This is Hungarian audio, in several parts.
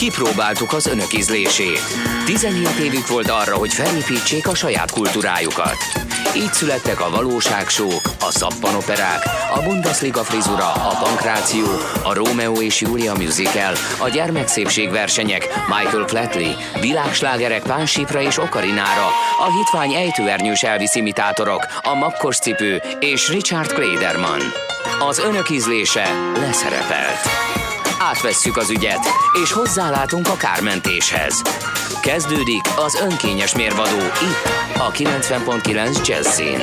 Kipróbáltuk az önök ízlését. 17 évük volt arra, hogy felépítsék a saját kultúrájukat. Így születtek a valóságsók, a szappanoperák, a Bundesliga frizura, a pankráció, a Rómeó és Júlia musical, a gyermekszépségversenyek, Michael Flatley, világslágerek Pánsipra és Okarinára, a hitvány ejtőernyős Elvis imitátorok, a makkos cipő és Richard Klederman. Az önök ízlése leszerepelt. Átvesszük az ügyet, és hozzálátunk a kármentéshez. Kezdődik az önkényes mérvadó itt, a 90.9 Jazzin.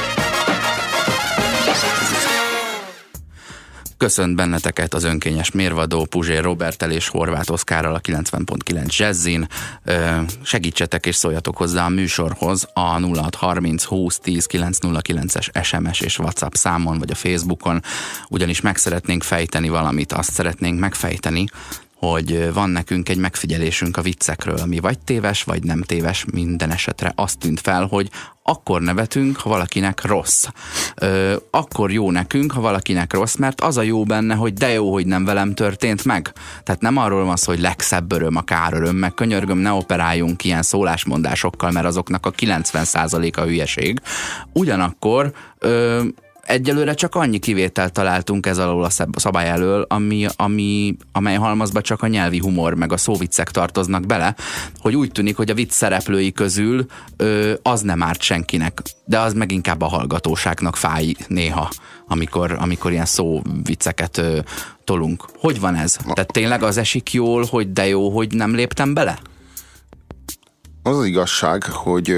Köszönt benneteket az önkényes mérvadó Puzsér Roberttel és Horváth Oszkárral a 90.9 Jazzin. Segítsetek és szóljatok hozzá a műsorhoz a 0630 20 10 909-es SMS és WhatsApp számon, vagy a Facebookon, ugyanis meg szeretnénk fejteni valamit, azt szeretnénk megfejteni, hogy van nekünk egy megfigyelésünk a viccekről, ami vagy téves, vagy nem téves, minden esetre azt tűnt fel, hogy akkor nevetünk, ha valakinek rossz. Akkor jó nekünk, ha valakinek rossz, mert az a jó benne, hogy de jó, hogy nem velem történt meg. Tehát nem arról van szó, hogy legszebb öröm a káröröm, meg könyörgöm, ne operáljunk ilyen szólásmondásokkal, mert azoknak a 90%-a hülyeség. Ugyanakkor egyelőre csak annyi kivételt találtunk ez alól a szabály elől, amely halmazba csak a nyelvi humor meg a szóviccek tartoznak bele, hogy úgy tűnik, hogy a vicc szereplői közül az nem árt senkinek, de az meg inkább a hallgatóságnak fáj néha, amikor ilyen szóvicceket tolunk. Hogy van ez? Tehát tényleg az esik jól, hogy de jó, hogy nem léptem bele? Az az igazság, hogy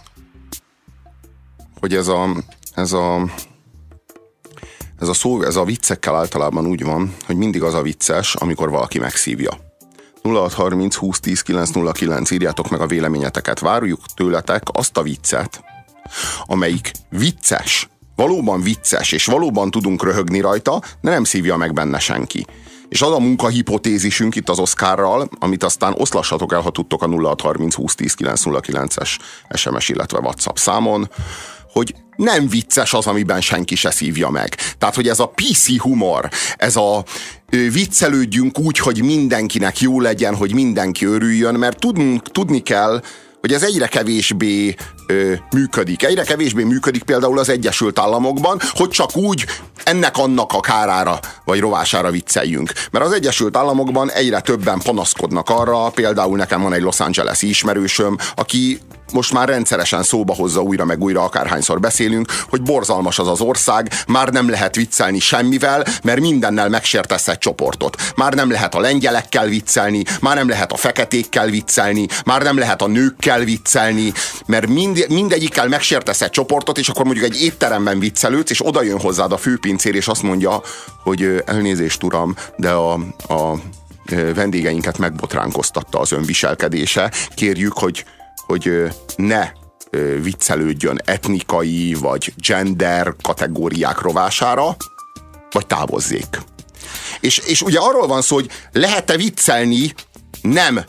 ez a viccekkel általában úgy van, hogy mindig az a vicces, amikor valaki megszívja. 0630 20 10 909, írjátok meg a véleményeteket. Várjuk tőletek azt a viccet, amelyik vicces, valóban vicces, és valóban tudunk röhögni rajta, de nem szívja meg benne senki. És az a munkahipotézisünk itt az Oszkárral, amit aztán oszlassatok el, ha tudtok a 0630 20 10 909-es SMS, illetve WhatsApp számon, hogy nem vicces az, amiben senki se szívja meg. Tehát, hogy ez a PC humor, ez a viccelődjünk úgy, hogy mindenkinek jó legyen, hogy mindenki örüljön, mert tudni kell, hogy ez egyre kevésbé működik. Egyre kevésbé működik például az Egyesült Államokban, hogy csak úgy ennek-annak a kárára vagy rovására vicceljünk. Mert az Egyesült Államokban egyre többen panaszkodnak arra, például nekem van egy Los Angeles-i ismerősöm, aki most már rendszeresen szóba hozza újra meg újra, akárhányszor beszélünk, hogy borzalmas az az ország, már nem lehet viccelni semmivel, mert mindennel megsértesz egy csoportot. Már nem lehet a lengyelekkel viccelni, már nem lehet a feketékkel viccelni, már nem lehet a nőkkel viccelni, mert mindegyikkel megsértesz egy csoportot, és akkor mondjuk egy étteremben viccelődsz, és oda jön hozzád a főpincér, és azt mondja, hogy elnézést uram, de a vendégeinket megbotránkoztatta az önviselkedése, kérjük, hogy ne viccelődjön etnikai vagy gender kategóriák rovására, vagy távozzék. És ugye arról van szó, hogy lehet-e viccelni nem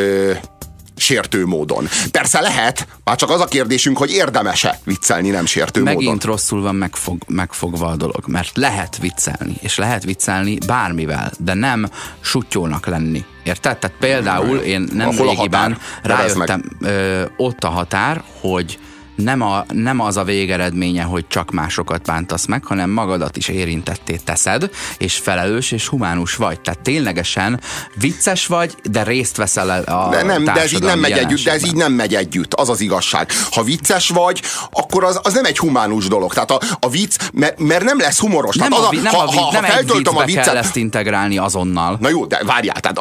sértő módon. Persze lehet, már csak az a kérdésünk, hogy érdemes-e viccelni nem sértő módon. Megint rosszul van megfogva a dolog, mert lehet viccelni, és lehet viccelni bármivel, de nem suttyónak lenni. Érted? Tehát például én nem régiben rájöttem, ott a határ, hogy nem az a végeredménye, hogy csak másokat bántasz meg, hanem magadat is érintetté teszed, és felelős és humánus vagy. Tehát ténylegesen vicces vagy, de részt veszel a de ez így nem megy együtt, de ez így nem megy együtt, az az igazság. Ha vicces vagy, akkor az nem egy humánus dolog. Tehát a vicc, mert nem lesz humoros. Nem egy viccbe kell ezt integrálni azonnal. Na jó, de várjál, tehát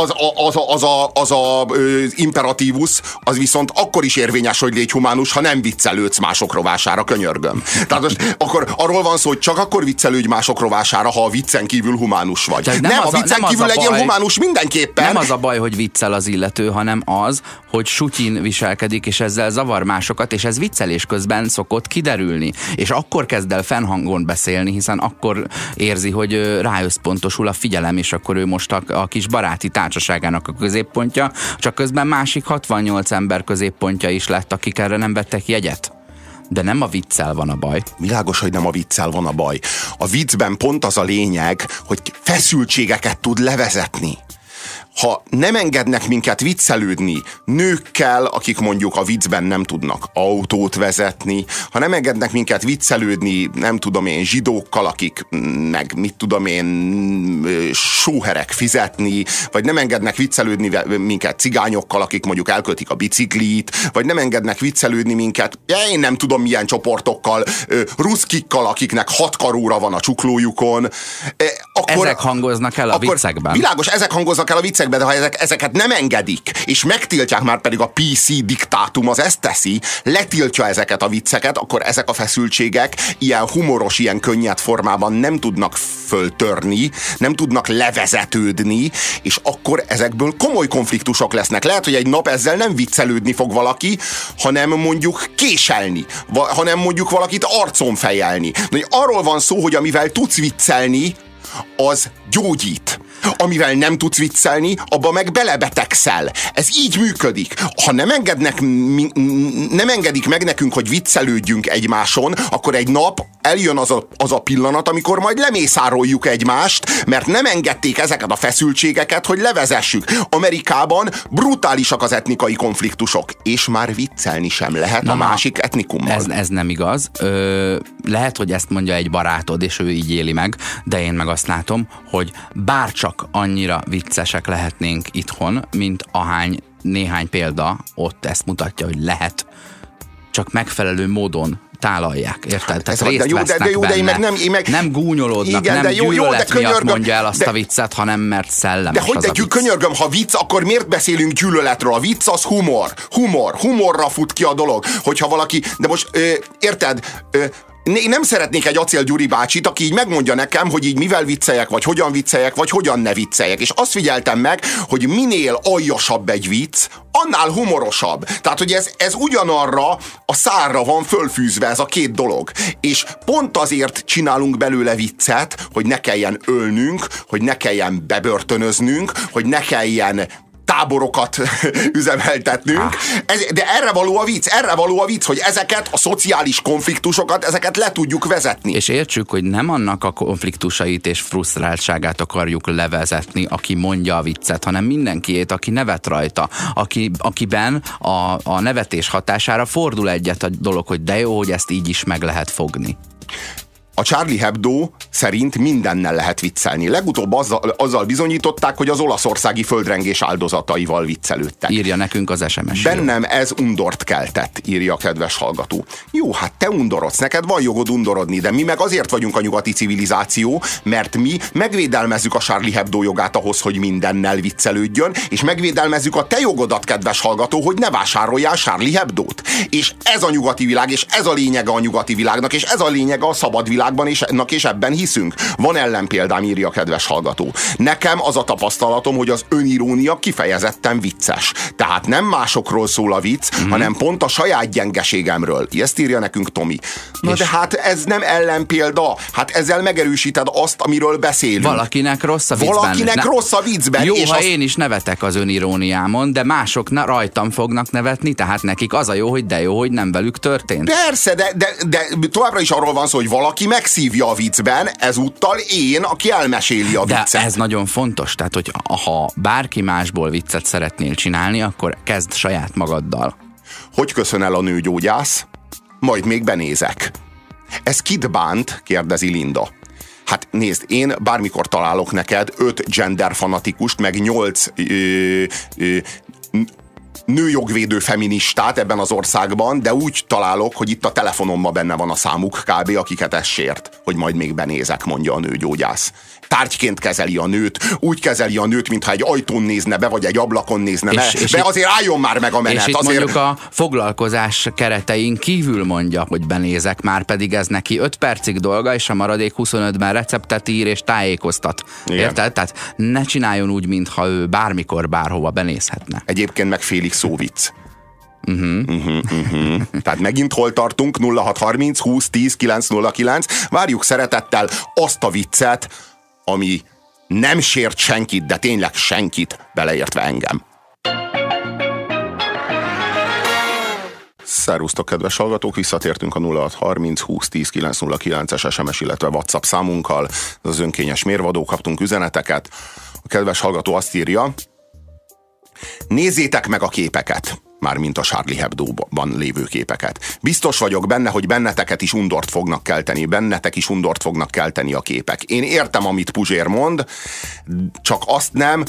az imperatívus, az viszont akkor is érvényes, hogy légy humánus, ha nem viccelődsz mások rovására, könyörgöm. Tehát most akkor arról van szó, hogy csak akkor viccelődj mások rovására, ha a viccen kívül humánus vagy. Nem, a viccen kívül legyél humánus mindenképpen. Nem az a baj, hogy viccel az illető, hanem az, hogy sutyin viselkedik, és ezzel zavar másokat, és ez viccelés közben szokott kiderülni. És akkor kezd el fennhangon beszélni, hiszen akkor érzi, hogy ráösszpontosul a figyelem, és akkor ő most a kis baráti társaságának a középpontja, csak közben másik 68 ember középpontja is lett, akik erre nem vettek jegyet. De nem a viccel van a baj. Világos, hogy nem a viccel van a baj. A viccben pont az a lényeg, hogy feszültségeket tud levezetni. ha nem engednek minket viccelődni nőkkel, akik mondjuk a viccben nem tudnak autót vezetni, ha nem engednek minket viccelődni, nem tudom én, zsidókkal, akik meg mit tudom én, sóherek fizetni, vagy nem engednek viccelődni minket cigányokkal, akik mondjuk elköltik a biciklit, vagy nem engednek viccelődni minket, én nem tudom milyen csoportokkal, ruszkikkal, akiknek 6 karóra van a csuklójukon. Akkor, ezek hangoznak el a viccekben. Világos, ezek hangoznak el a viccekben, de ha ezeket nem engedik, és megtiltják, már pedig a PC diktátum az ezt teszi, letiltja ezeket a vicceket, akkor ezek a feszültségek ilyen humoros, ilyen könnyed formában nem tudnak föltörni, nem tudnak levezetődni, és akkor ezekből komoly konfliktusok lesznek. Lehet, hogy egy nap ezzel nem viccelődni fog valaki, hanem mondjuk késelni, hanem mondjuk valakit arcon fejelni. Arról van szó, hogy amivel tudsz viccelni, az gyógyít. Amivel nem tudsz viccelni, abba meg belebetegszel. Ez így működik. Ha nem engedik meg nekünk, hogy viccelődjünk egymáson, akkor egy nap eljön az a pillanat, amikor majd lemészároljuk egymást, mert nem engedték ezeket a feszültségeket, hogy levezessük. Amerikában brutálisak az etnikai konfliktusok, és már viccelni sem lehet a másik etnikummal. Ez nem igaz. Lehet, hogy ezt mondja egy barátod, és ő így éli meg, de én meg azt látom, hogy bárcsak annyira viccesek lehetnénk itthon, mint néhány példa ott ezt mutatja, hogy lehet, csak megfelelő módon tálalják, érted? Tehát részt vesznek benne. Nem gúnyolódnak, igen, nem gyűlölet miatt mondja el azt a viccet, hanem mert szellemes az a vicc. Könyörgöm, ha vicc, akkor miért beszélünk gyűlöletről? A vicc az humorra fut ki a dolog. Hogyha valaki, de most érted, én nem szeretnék egy Acél Gyuri bácsit, aki így megmondja nekem, hogy így mivel vicceljek, vagy hogyan ne vicceljek. És azt figyeltem meg, hogy minél aljasabb egy vicc, annál humorosabb. Tehát, hogy ez ugyanarra a szárra van fölfűzve ez a két dolog. És pont azért csinálunk belőle viccet, hogy ne kelljen ölnünk, hogy ne kelljen bebörtönöznünk, hogy ne kelljen táborokat üzemeltetnünk. De erre való a vicc, hogy ezeket a szociális konfliktusokat, ezeket le tudjuk vezetni. És értsük, hogy nem annak a konfliktusait és frusztráltságát akarjuk levezetni, aki mondja a viccet, hanem mindenkiét, aki nevet rajta, akiben a nevetés hatására fordul egyet a dolog, hogy de jó, hogy ezt így is meg lehet fogni. A Charlie Hebdo szerint mindennel lehet viccelni. Legutóbb azzal bizonyították, hogy az olaszországi földrengés áldozataival viccelődtek. Írja nekünk az SMS-ről. Bennem ez undort keltett, írja a kedves hallgató. Jó, hát te undorodsz, neked van jogod undorodni, de mi meg azért vagyunk a nyugati civilizáció, mert mi megvédelmezzük a Charlie Hebdo jogát ahhoz, hogy mindennel viccelődjön, és megvédelmezzük a te jogodat, kedves hallgató, hogy ne vásároljál Charlie Hebdót. És ez a nyugati világ, és ez a lényege a nyugati világnak, és ez a lényege a szabad világban, és ebben hiszünk. Van ellenpéldám, írja a kedves hallgató. Nekem az a tapasztalatom, hogy az önirónia kifejezetten vicces. Tehát nem másokról szól a vicc, hanem pont a saját gyengeségemről. Ezt írja nekünk Tomi. Na de hát ez nem ellenpélda. Hát ezzel megerősíted azt, amiről beszélünk. Valakinek rossz a viccben. Rossz a viccben. Jó, és ha én is nevetek az öniróniámon, de mások rajtam fognak nevetni, tehát nekik az a jó, hogy de jó, hogy nem velük történt. Persze, de továbbra is arról van szó, hogy valaki megszívja a viccben, ezúttal én, aki elmeséli a viccet. De ez nagyon fontos, tehát hogy ha bárki másból viccet szeretnél csinálni, akkor kezd saját magaddal. Hogy köszön el a nőgyógyász? Majd még benézek. Ez kit bánt? Kérdezi Linda. Hát nézd, én bármikor találok neked 5 gender fanatikust, meg 8 nőjogvédő feministát ebben az országban, de úgy találok, hogy itt a telefonomban benne van a számuk kb. Akiket ez sért, hogy majd még benézek, mondja a nőgyógyász. Tárgyként kezeli a nőt, úgy kezeli a nőt, mintha egy ajtón nézne be, vagy egy ablakon nézne be, de azért álljon már meg a menet. És itt azért... mondjuk a foglalkozás keretein kívül mondja, hogy benézek, már pedig ez neki 5 percig dolga, és a maradék 25-ben receptet ír és tájékoztat. Igen. Érted? Tehát ne csináljon úgy, mintha ő bármikor, bárhova benézhetne. Egyébként meg félig szóvic. Tehát megint hol tartunk? 0630 20 10 909. Várjuk szeretettel azt a viccet, ami nem sért senkit, de tényleg senkit, beleértve engem. Szervusztok, kedves hallgatók, visszatértünk a 0630 20 10 909-es SMS, illetve WhatsApp számunkkal. Ez az önkényes mérvadó, kaptunk üzeneteket. A kedves hallgató azt írja, Nézzétek meg a képeket, mármint a Charlie Hebdo-ban lévő képeket. Biztos vagyok benne, hogy benneteket is undort fognak kelteni, bennetek is undort fognak kelteni a képek. Én értem, amit Puzsér mond, csak azt nem,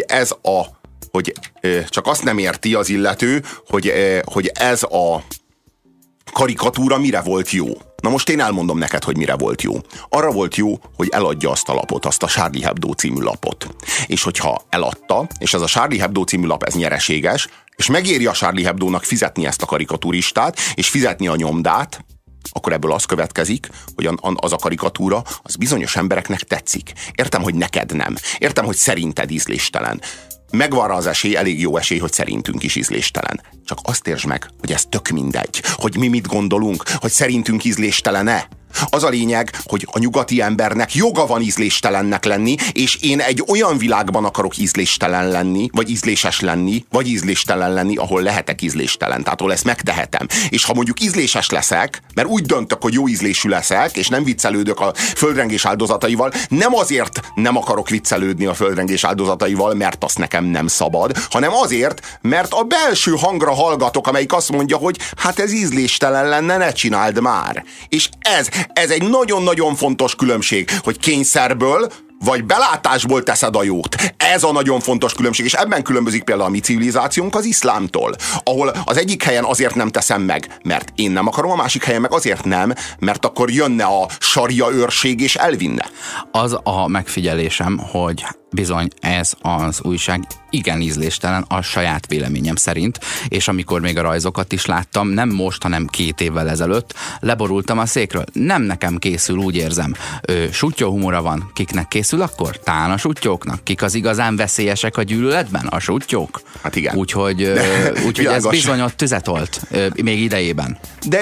csak azt nem érti az illető, hogy ez a karikatúra mire volt jó. Na most én elmondom neked, hogy mire volt jó. Arra volt jó, hogy eladja azt a lapot, azt a Charlie Hebdo című lapot. És hogyha eladta, és ez a Charlie Hebdo című lap, ez nyereséges, és megéri a Charlie Hebdónak fizetni ezt a karikaturistát, és fizetni a nyomdát, akkor ebből az következik, hogy az a karikatúra, az bizonyos embereknek tetszik. Értem, hogy neked nem. Értem, hogy szerinted ízléstelen. Megvan rá az esély, elég jó esély, hogy szerintünk is ízléstelen. Csak azt értsd meg, hogy ez tök mindegy. Hogy mi mit gondolunk, hogy szerintünk ízléstelen-e. Az a lényeg, hogy a nyugati embernek joga van ízléstelennek lenni, és én egy olyan világban akarok ízléstelen lenni, vagy ízléses lenni, vagy ízléstelen lenni, ahol lehetek ízléstelen. Tehát ahol ezt megtehetem. És ha mondjuk ízléses leszek, mert úgy döntök, hogy jó ízlésű leszek, és nem viccelődök a földrengés áldozataival, nem azért nem akarok viccelődni a földrengés áldozataival, mert azt nekem nem szabad, hanem azért, mert a belső hangra hallgatok, amelyik azt mondja, hogy hát ez ízléstelen lenne, ne csináld már. És ez egy nagyon-nagyon fontos különbség, hogy kényszerből vagy belátásból teszed a jót. Ez a nagyon fontos különbség, és ebben különbözik például a mi civilizációnk az iszlámtól, ahol az egyik helyen azért nem teszem meg, mert én nem akarom, a másik helyen meg azért nem, mert akkor jönne a saria őrség és elvinne. Az a megfigyelésem, hogy bizony ez az újság igen ízléstelen a saját véleményem szerint, és amikor még a rajzokat is láttam, nem most, hanem 2 évvel ezelőtt, leborultam a székről. Nem nekem készül, úgy érzem. Suttyó humora van. Kiknek készül akkor? Talán a suttyóknak. Kik az igazán veszélyesek a gyűlöletben? A suttyók? Hát igen. Úgyhogy ez bizony ott tüzet olt, még idejében.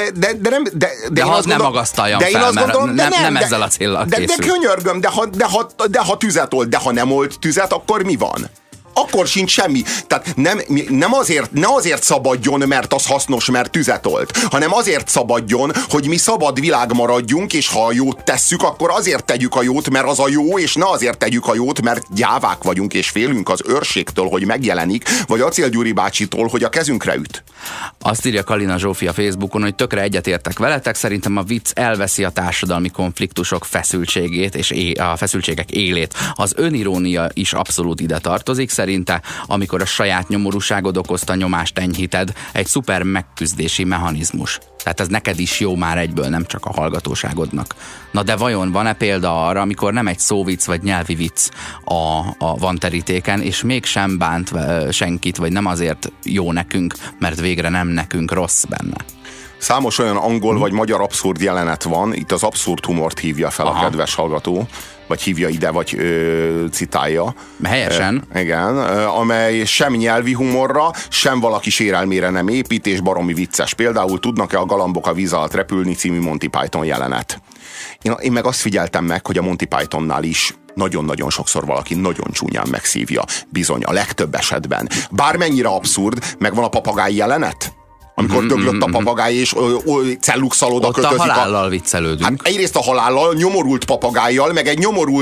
De ha az nem magasztaljam fel, mert nem ezzel a céllal készül. De könyörgöm, de ha tüzet olt, de ha nem olt tüzet, akkor mi van? Akkor sincs semmi. Tehát ne azért szabadjon, mert az hasznos, mert tüzet olt, hanem azért szabadjon, hogy mi szabad világ maradjunk, és ha a jót tesszük, akkor azért tegyük a jót, mert az a jó, és ne azért tegyük a jót, mert gyávák vagyunk, és félünk az őrségtől, hogy megjelenik, vagy Acél Gyuri bácsitól, hogy a kezünkre üt. Azt írja Kalina Zsófi a Facebookon, hogy tökre egyetértek veletek, szerintem a vicc elveszi a társadalmi konfliktusok feszültségét és a feszültségek élét. Az önirónia is abszolút ide tartozik, szerinte, amikor a saját nyomorúságod okozta nyomást enyhíted, egy szuper megküzdési mechanizmus. Tehát ez neked is jó már egyből, nem csak a hallgatóságodnak. Na de vajon van-e példa arra, amikor nem egy szóvic vagy nyelvi vicc van terítéken, és mégsem bánt senkit, vagy nem azért jó nekünk, mert végre nem nekünk rossz benne? Számos olyan angol vagy magyar abszurd jelenet van, itt az abszurd humort hívja fel a kedves hallgató, vagy hívja ide, vagy citálja. Helyesen. Igen, amely sem nyelvi humorra, sem valaki sérelmére nem épít, és baromi vicces. Például Tudnak-e a galambok a víz alatt repülni című Monty Python jelenet. Én meg azt figyeltem meg, hogy a Monty Pythonnál is nagyon-nagyon sokszor valaki nagyon csúnyán megszívja. Bizony, a legtöbb esetben. Bármennyire abszurd, megvan a papagáj jelenet, amikor döglött a papagáj, és celluxal oda kötözik. Ott a halállal viccelődünk. Hát egyrészt a halállal, nyomorult papagájjal, meg egy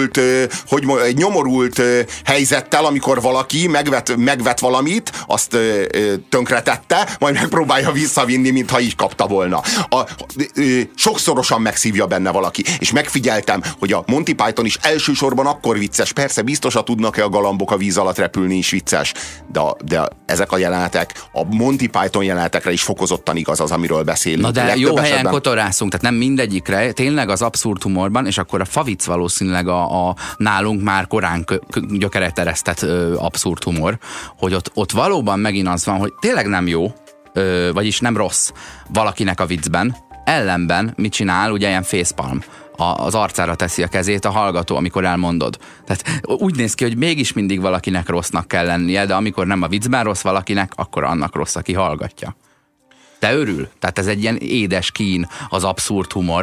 nyomorult helyzettel, amikor valaki megvet valamit, azt tönkretette, majd megpróbálja visszavinni, mintha így kapta volna. Sokszorosan megszívja benne valaki. És megfigyeltem, hogy a Monty Python is elsősorban akkor vicces. Persze, biztosan Tudnak-e a galambok a víz alatt repülni is vicces. De ezek a jelenetek, a Monty Python jelenetekre is fokozottan igaz az, amiről beszélünk. Na de jó helyen kotorászunk, tehát nem mindegyikre, tényleg az abszurd humorban, és akkor a favic valószínűleg a nálunk már korán gyökeret eresztett abszurd humor, hogy ott valóban megint az van, hogy tényleg nem jó, vagyis nem rossz valakinek a viccben, ellenben mit csinál, ugye ilyen facepalm. Az arcára teszi a kezét a hallgató, amikor elmondod. Tehát úgy néz ki, hogy mégis mindig valakinek rossznak kell lennie, de amikor nem a viccben rossz valakinek, akkor annak rossz, aki hallgatja. Te örül? Tehát ez egy ilyen édes kín, az abszurd humor,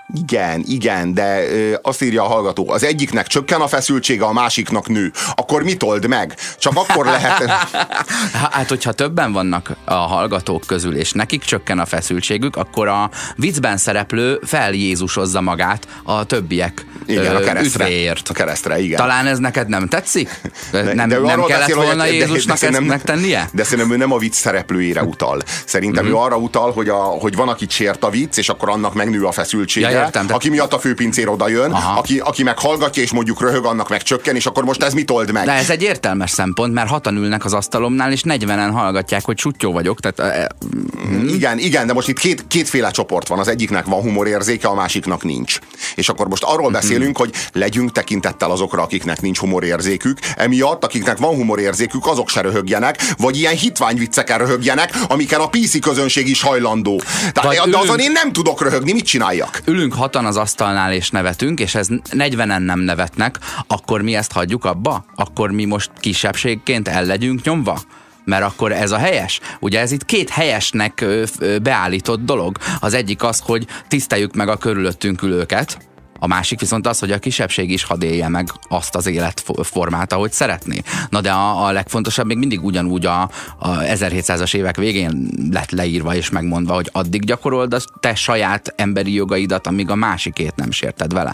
Igen, de azt írja a hallgató, az egyiknek csökken a feszültsége, a másiknak nő. Akkor mit old meg? Csak akkor lehet... Hát, hogyha többen vannak a hallgatók közül, és nekik csökken a feszültségük, akkor a viccben szereplő feljézusozza magát a többiek üdvéért. A keresztre, igen. Talán ez neked nem tetszik? Nem kellett volna Jézusnak ezt megtennie? De szerintem ő nem a vicc szereplőjére utal. Szerintem ő arra utal, hogy van, akit sért a vicc, és akkor annak megnő a feszültsége. Értem, aki miatt a főpincér oda jön, aki meg hallgatja, és mondjuk röhög, annak meg csökken, és akkor most ez mit old meg? De ez egy értelmes szempont, mert 6-an ülnek az asztalomnál, és 40-en hallgatják, hogy suttyó vagyok. Tehát, Igen, de most itt kétféle csoport van. Az egyiknek van humorérzéke, a másiknak nincs. És akkor most arról beszélünk, hogy legyünk tekintettel azokra, akiknek nincs humorérzékük. Emiatt, akiknek van humorérzékük, azok se röhögjenek, vagy ilyen hitványvicceken röhögjenek, amiken a PC közönség is hajlandó. De azon én nem tudok röhögni, mit csináljak? Ülünk 6-an az asztalnál és nevetünk, és ez 40-en nem nevetnek, akkor mi ezt hagyjuk abba? Akkor mi most kisebbségként el legyünk nyomva? Mert akkor ez a helyes? Ugye ez itt két helyesnek beállított dolog. Az egyik az, hogy tiszteljük meg a körülöttünk ülőket, a másik viszont az, hogy a kisebbség is hadd élje meg azt az életformát, ahogy szeretné. Na de a legfontosabb még mindig ugyanúgy a 1700-as évek végén lett leírva és megmondva, hogy addig gyakorold a te saját emberi jogaidat, amíg a másikét nem sérted vele.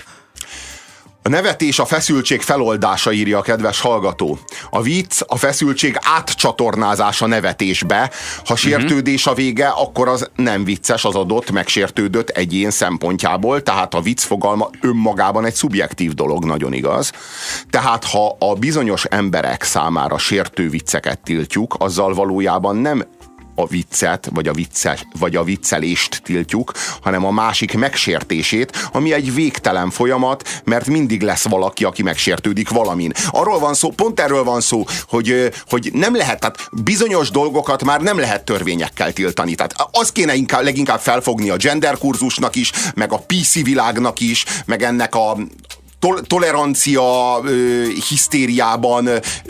A nevetés a feszültség feloldása, írja a kedves hallgató. A vicc a feszültség átcsatornázása nevetésbe. Ha sértődés a vége, akkor az nem vicces az adott, megsértődött egyén szempontjából, tehát a vicc fogalma önmagában egy szubjektív dolog, nagyon igaz. Tehát ha a bizonyos emberek számára sértő vicceket tiltjuk, azzal valójában nem a viccet, vagy a viccelést tiltjuk, hanem a másik megsértését, ami egy végtelen folyamat, mert mindig lesz valaki, aki megsértődik valamin. Arról van szó, pont erről van szó, hogy nem lehet, tehát bizonyos dolgokat már nem lehet törvényekkel tiltani. Tehát az kéne leginkább felfogni a gender kurzusnak is, meg a PC világnak is, meg ennek a tolerancia hisztériában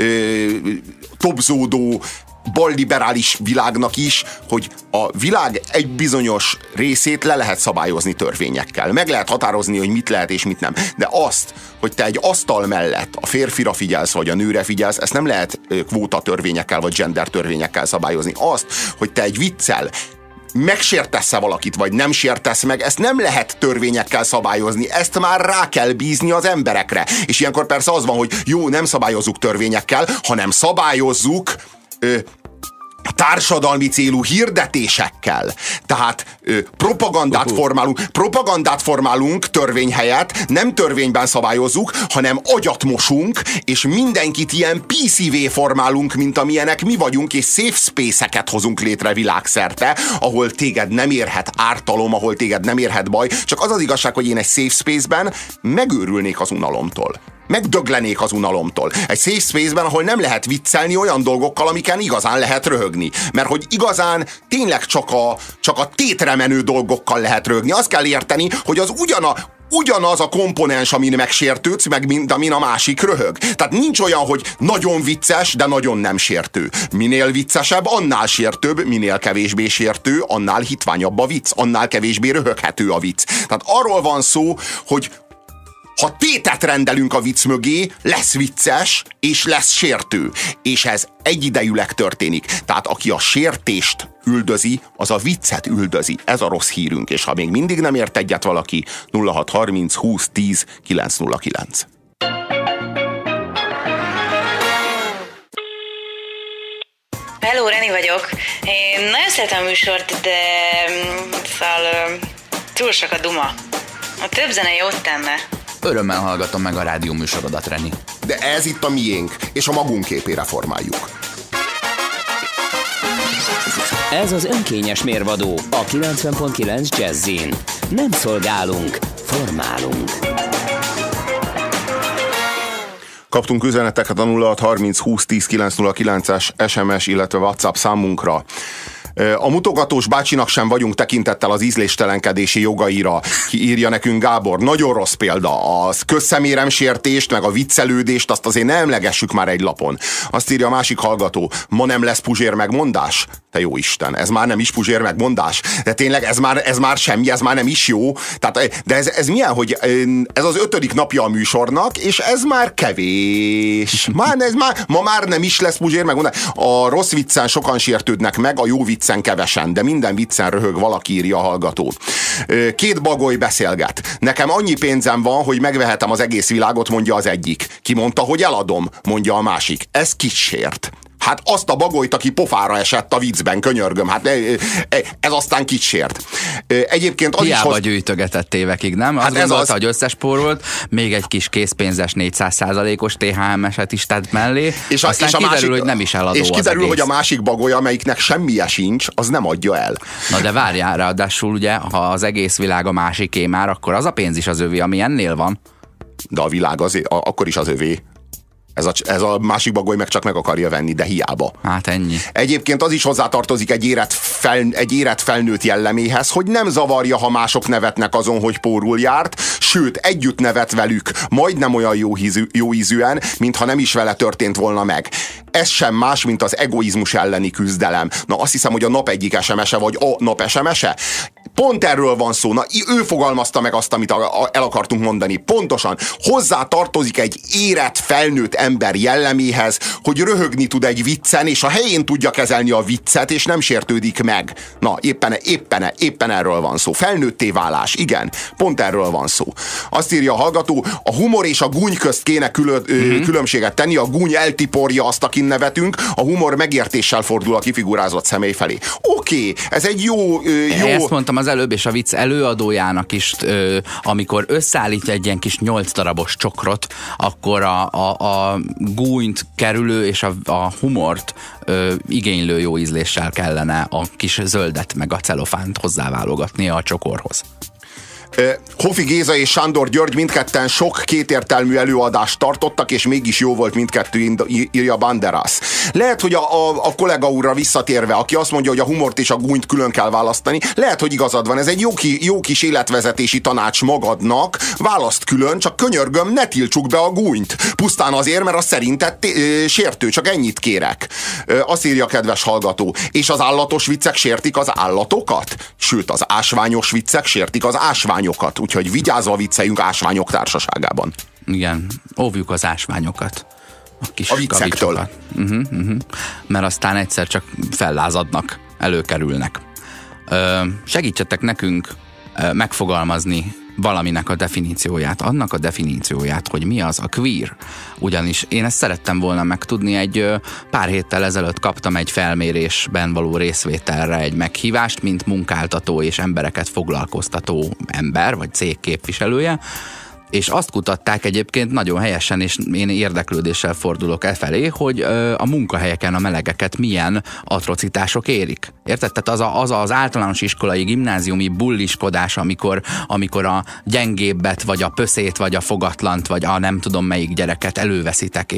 tobzódó balliberális világnak is, hogy a világ egy bizonyos részét le lehet szabályozni törvényekkel. Meg lehet határozni, hogy mit lehet és mit nem. De azt, hogy te egy asztal mellett a férfira figyelsz, vagy a nőre figyelsz, ezt nem lehet kvóta törvényekkel, vagy gender törvényekkel szabályozni. Azt, hogy te egy viccel megsértesz-e valakit, vagy nem sértesz meg, ezt nem lehet törvényekkel szabályozni, ezt már rá kell bízni az emberekre. És ilyenkor persze az van, hogy jó, nem szabályozzuk törvényekkel, hanem szabályozzuk társadalmi célú hirdetésekkel. Tehát propagandát formálunk törvény helyett, nem törvényben szabályozzuk, hanem agyat mosunk, és mindenkit ilyen PC-vé formálunk, mint amilyenek mi vagyunk, és safe space-eket hozunk létre világszerte, ahol téged nem érhet ártalom, ahol téged nem érhet baj. Csak az az igazság, hogy én egy safe space-ben megőrülnék az unalomtól. Megdöglenék az unalomtól. Egy safe space-ben, ahol nem lehet viccelni olyan dolgokkal, amiken igazán lehet röhögni. Mert hogy igazán tényleg csak a tétre menő dolgokkal lehet röhögni. Azt kell érteni, hogy az ugyanaz a komponens, amin megsértődsz, meg mint amin a másik röhög. Tehát nincs olyan, hogy nagyon vicces, de nagyon nem sértő. Minél viccesebb, annál sértőbb, minél kevésbé sértő, annál hitványabb a vicc, annál kevésbé röhöghető a vicc. Tehát arról van szó, hogy ha tétet rendelünk a vicc mögé, lesz vicces, és lesz sértő. És ez egyidejűleg történik. Tehát aki a sértést üldözi, az a viccet üldözi. Ez a rossz hírünk. És ha még mindig nem ért egyet valaki, 0630 20 10 909. Hello, Reni vagyok. Én nagyon szeretem a műsort, de szóval túl sok a duma. A több zene jót tenne. Örömmel hallgatom meg a rádió műsorodat, Reni. De ez itt a miénk, és a magunk képére formáljuk. Ez az önkényes mérvadó a 90.9 Jazzin. Nem szolgálunk, formálunk. Kaptunk üzeneteket a 0630 20 10 909-es SMS, illetve WhatsApp számunkra. A mutogatós bácsinak sem vagyunk tekintettel az ízléstelenkedési jogaira, ki írja nekünk Gábor. Nagyon rossz példa. A közszeméremsértést, meg a viccelődést, azt azért ne emlegessük már egy lapon. Azt írja a másik hallgató. Ma nem lesz Puzsér megmondás? Te jó Isten, ez már nem is Puzsér megmondás. De tényleg ez már semmi, ez már nem is jó. Tehát, de ez milyen, hogy ez az 5. napja a műsornak, és ez már kevés. Ma már nem is lesz Puzsér megmondás. A rossz viccen sokan sértődnek meg, a jó viccen kevesen, de minden viccen röhög valaki, írja a hallgató. 2 bagoly beszélget. Nekem annyi pénzem van, hogy megvehetem az egész világot, mondja az egyik. Ki mondta, hogy eladom, mondja a másik. Ez kicsért. Hát azt a bagolyt, aki pofára esett a viccben, könyörgöm. Hát ez aztán kicsért. Egyébként az hiába gyűjtögetett évekig, nem? Hát ez gondolta, hogy összespórolt, még egy kis készpénzes 400%-os THM-eset is tett mellé, és aztán kiderül, másik, hogy nem is eladó. És kiderül, hogy a másik bagoly, amelyiknek semmije sincs, az nem adja el. Na de várjál, ráadásul ugye, ha az egész világ a másiké már, akkor az a pénz is az övé, ami ennél van. De a világ akkor is az övé. Ez a másik bagoly meg csak meg akarja venni, de hiába. Hát ennyi. Egyébként az is hozzátartozik egy érett felnőtt jelleméhez, hogy nem zavarja, ha mások nevetnek azon, hogy pórul járt, sőt, együtt nevet velük, majdnem olyan jó ízűen, mintha nem is vele történt volna meg. Ez sem más, mint az egoizmus elleni küzdelem. Na, azt hiszem, hogy a nap egyik SMS-e, vagy a nap SMS-e. Pont erről van szó. Na, ő fogalmazta meg azt, amit el akartunk mondani. Pontosan. Hozzá tartozik egy érett felnőtt ember jelleméhez, hogy röhögni tud egy viccen, és a helyén tudja kezelni a viccet, és nem sértődik meg. Na, éppen erről van szó. Felnőtté válás. Igen, pont erről van szó. Azt írja a hallgató, a humor és a gúny közt kéne különbséget tenni. A gúny eltiporja azt, akin nevetünk, a humor megértéssel fordul a kifigurázott személy felé. Oké, ez egy jó... Ezt mondtam az előbb, és a vicc előadójának is, amikor összeállítja egy ilyen kis 8 darabos csokrot, akkor a gúnyt kerülő és a humort igénylő jó ízléssel kellene a kis zöldet meg a celofánt hozzáválogatnia a csokorhoz. Hofi Géza és Sándor György mindketten sok kétértelmű előadást tartottak, és mégis jó volt mindkettő, írja Banderas. Lehet, hogy a kollega úrra visszatérve, aki azt mondja, hogy a humort és a gúnyt külön kell választani, lehet, hogy igazad van. Ez egy jó kis életvezetési tanács magadnak. Választ külön, csak könyörgöm, ne tiltsuk be a gúnyt. Pusztán azért, mert az szerinted sértő, csak ennyit kérek. Azt írja a kedves hallgató. És az állatos viccek sértik az állatokat? Sőt, az ásványos viccek sértik az ásványokat. Úgyhogy vigyázva vicceljünk ásványok társaságában. Igen, óvjuk az ásványokat. A viccektől. Mert aztán egyszer csak fellázadnak, előkerülnek. Segítsetek nekünk megfogalmazni valaminek a definícióját, annak a definícióját, hogy mi az a queer. Ugyanis én ezt szerettem volna megtudni, egy pár héttel ezelőtt kaptam egy felmérésben való részvételre egy meghívást, mint munkáltató és embereket foglalkoztató ember, vagy cég képviselője, és azt kutatták egyébként nagyon helyesen, és én érdeklődéssel fordulok felé, hogy a munkahelyeken a melegeket milyen atrocitások érik. Érted? Tehát az általános iskolai, gimnáziumi bulliskodás, amikor a gyengébbet, vagy a pöszét, vagy a fogatlant, vagy a nem tudom melyik gyereket előveszitek,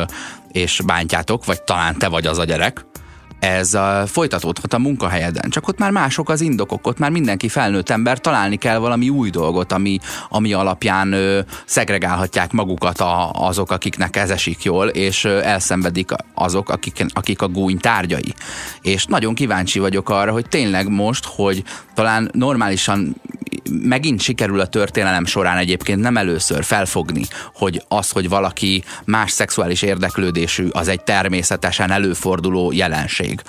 és bántjátok, vagy talán te vagy az a gyerek, ez folytatódhat a munkahelyeden. Csak ott már mások az indokok, ott már mindenki felnőtt ember, találni kell valami új dolgot, ami alapján szegregálhatják magukat azok, akiknek ez esik jól, és elszenvedik azok, akik a gúny tárgyai. És nagyon kíváncsi vagyok arra, hogy tényleg most, hogy talán normálisan megint sikerül a történelem során egyébként nem először felfogni, hogy az, hogy valaki más szexuális érdeklődésű, az egy természetesen előforduló jelenség.